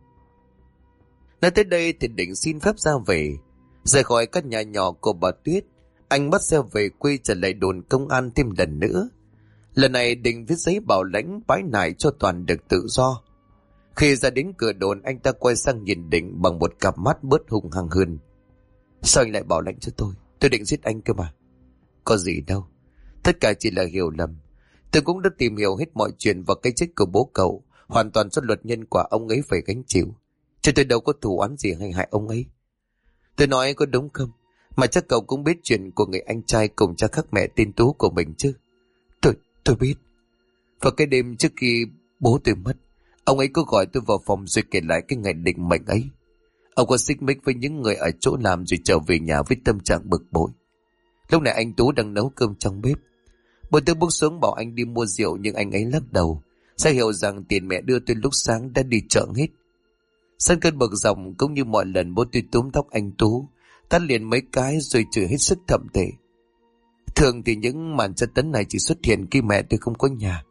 Nói tới đây thì Định xin phép ra về. Rời khỏi căn nhà nhỏ của bà Tuyết, anh bắt xe về quê trở lại đồn công an thêm lần nữa. Lần này Định viết giấy bảo lãnh bãi nại cho Toàn được tự do. Khi ra đến cửa đồn, anh ta quay sang nhìn Định bằng một cặp mắt bớt hung hăng hơn. Sao anh lại bảo lãnh cho tôi? Tôi định giết anh cơ mà. Có gì đâu, tất cả chỉ là hiểu lầm. Tôi cũng đã tìm hiểu hết mọi chuyện, và cái chết của bố cậu hoàn toàn do luật nhân quả ông ấy phải gánh chịu, chứ tôi đâu có thù oán gì hay hại ông ấy. Tôi nói có đúng không? Mà chắc cậu cũng biết chuyện của người anh trai cùng cha khác mẹ tên Tú của mình chứ? Tôi biết. Và cái đêm trước khi bố tôi mất, ông ấy có gọi tôi vào phòng rồi kể lại cái ngày định mệnh ấy. Ông có xích mích với những người ở chỗ làm rồi trở về nhà với tâm trạng bực bội. Lúc này anh Tú đang nấu cơm trong bếp. Bố tôi bước xuống bảo anh đi mua rượu, nhưng anh ấy lắc đầu, ra hiểu rằng tiền mẹ đưa tôi lúc sáng đã đi chợ hết. Sân cơn bực dọc cũng như mọi lần, bố tôi túm tóc anh Tú, tát liền mấy cái rồi chửi hết sức thậm tệ. Thường thì những màn tra tấn này chỉ xuất hiện khi mẹ tôi không có nhà.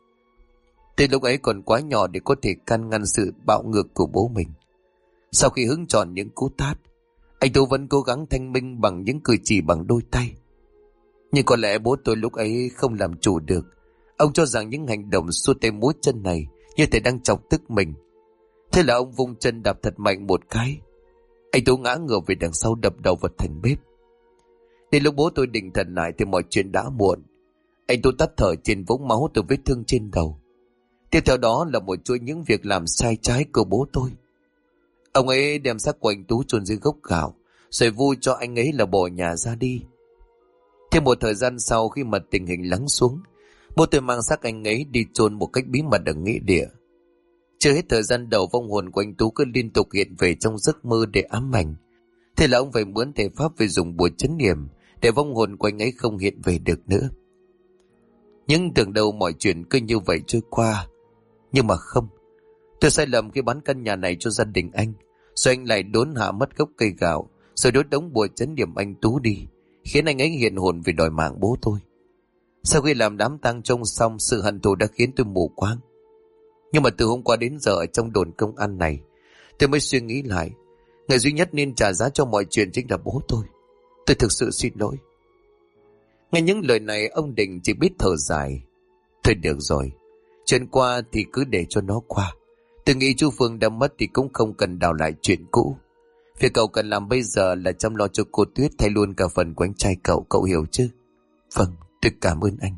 Tôi lúc ấy còn quá nhỏ để có thể can ngăn sự bạo ngược của bố mình. Sau khi hứng tròn những cú tát, anh Tú vẫn cố gắng thanh minh bằng những cử chỉ bằng đôi tay. Nhưng có lẽ bố tôi lúc ấy không làm chủ được. Ông cho rằng những hành động xua tay múa chân này như thể đang chọc tức mình. Thế là ông vung chân đạp thật mạnh một cái. Anh Tú ngã ngửa về đằng sau, đập đầu vào thành bếp. Đến lúc bố tôi định thần lại thì mọi chuyện đã muộn. Anh Tú tắt thở trên vũng máu từ vết thương trên đầu. Tiếp theo đó là một chuỗi những việc làm sai trái của bố tôi. Ông ấy đem xác của anh Tú chôn dưới gốc gạo, rồi vu cho anh ấy là bỏ nhà ra đi. Thêm một thời gian sau, khi mà tình hình lắng xuống, bố tôi mang xác anh ấy đi chôn một cách bí mật ở nghĩa địa. Chưa hết thời gian đầu, vong hồn của anh Tú cứ liên tục hiện về trong giấc mơ để ám ảnh. Thế là ông phải mướn thầy pháp về dùng bùa trấn yểm để vong hồn của anh ấy không hiện về được nữa. Nhưng tưởng đâu mọi chuyện cứ như vậy trôi qua. Nhưng mà không. Tôi sai lầm khi bán căn nhà này cho gia đình anh, rồi anh lại đốn hạ mất gốc cây gạo, rồi đốt đống bùa trấn yểm anh Tú đi, khiến anh ấy hiện hồn vì đòi mạng bố tôi. Sau khi làm đám tang trông xong, sự hận thù đã khiến tôi mù quáng. Nhưng mà từ hôm qua đến giờ ở trong đồn công an này, tôi mới suy nghĩ lại, người duy nhất nên trả giá cho mọi chuyện chính là bố tôi. Tôi thực sự xin lỗi. Nghe những lời này, ông Định chỉ biết thở dài. Thôi được rồi, chuyện qua thì cứ để cho nó qua. Tôi nghĩ chú Phương đã mất thì cũng không cần đào lại chuyện cũ. Việc cậu cần làm bây giờ là chăm lo cho cô Tuyết, thay luôn cả phần của anh trai cậu, cậu hiểu chứ? Vâng, tôi cảm ơn anh.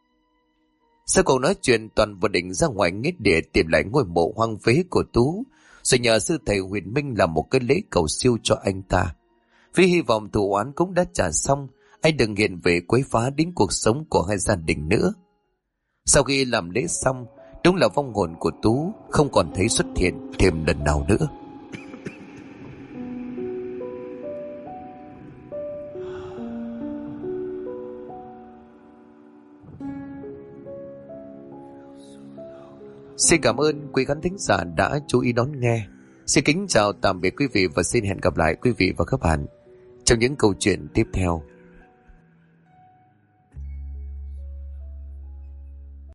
Sau cậu nói chuyện, Toàn và Định ra ngoài nghĩa địa tìm lại ngôi mộ hoang phế của Tú, rồi nhờ sư thầy Huyền Minh làm một cái lễ cầu siêu cho anh ta. Vì hy vọng thù oán cũng đã trả xong, anh đừng hiện về quấy phá đến cuộc sống của hai gia đình nữa. Sau khi làm lễ xong, đúng là vong hồn của Tú không còn thấy xuất hiện thêm lần nào nữa. Xin cảm ơn quý khán thính giả đã chú ý đón nghe. Xin kính chào tạm biệt quý vị và xin hẹn gặp lại quý vị và các bạn trong những câu chuyện tiếp theo.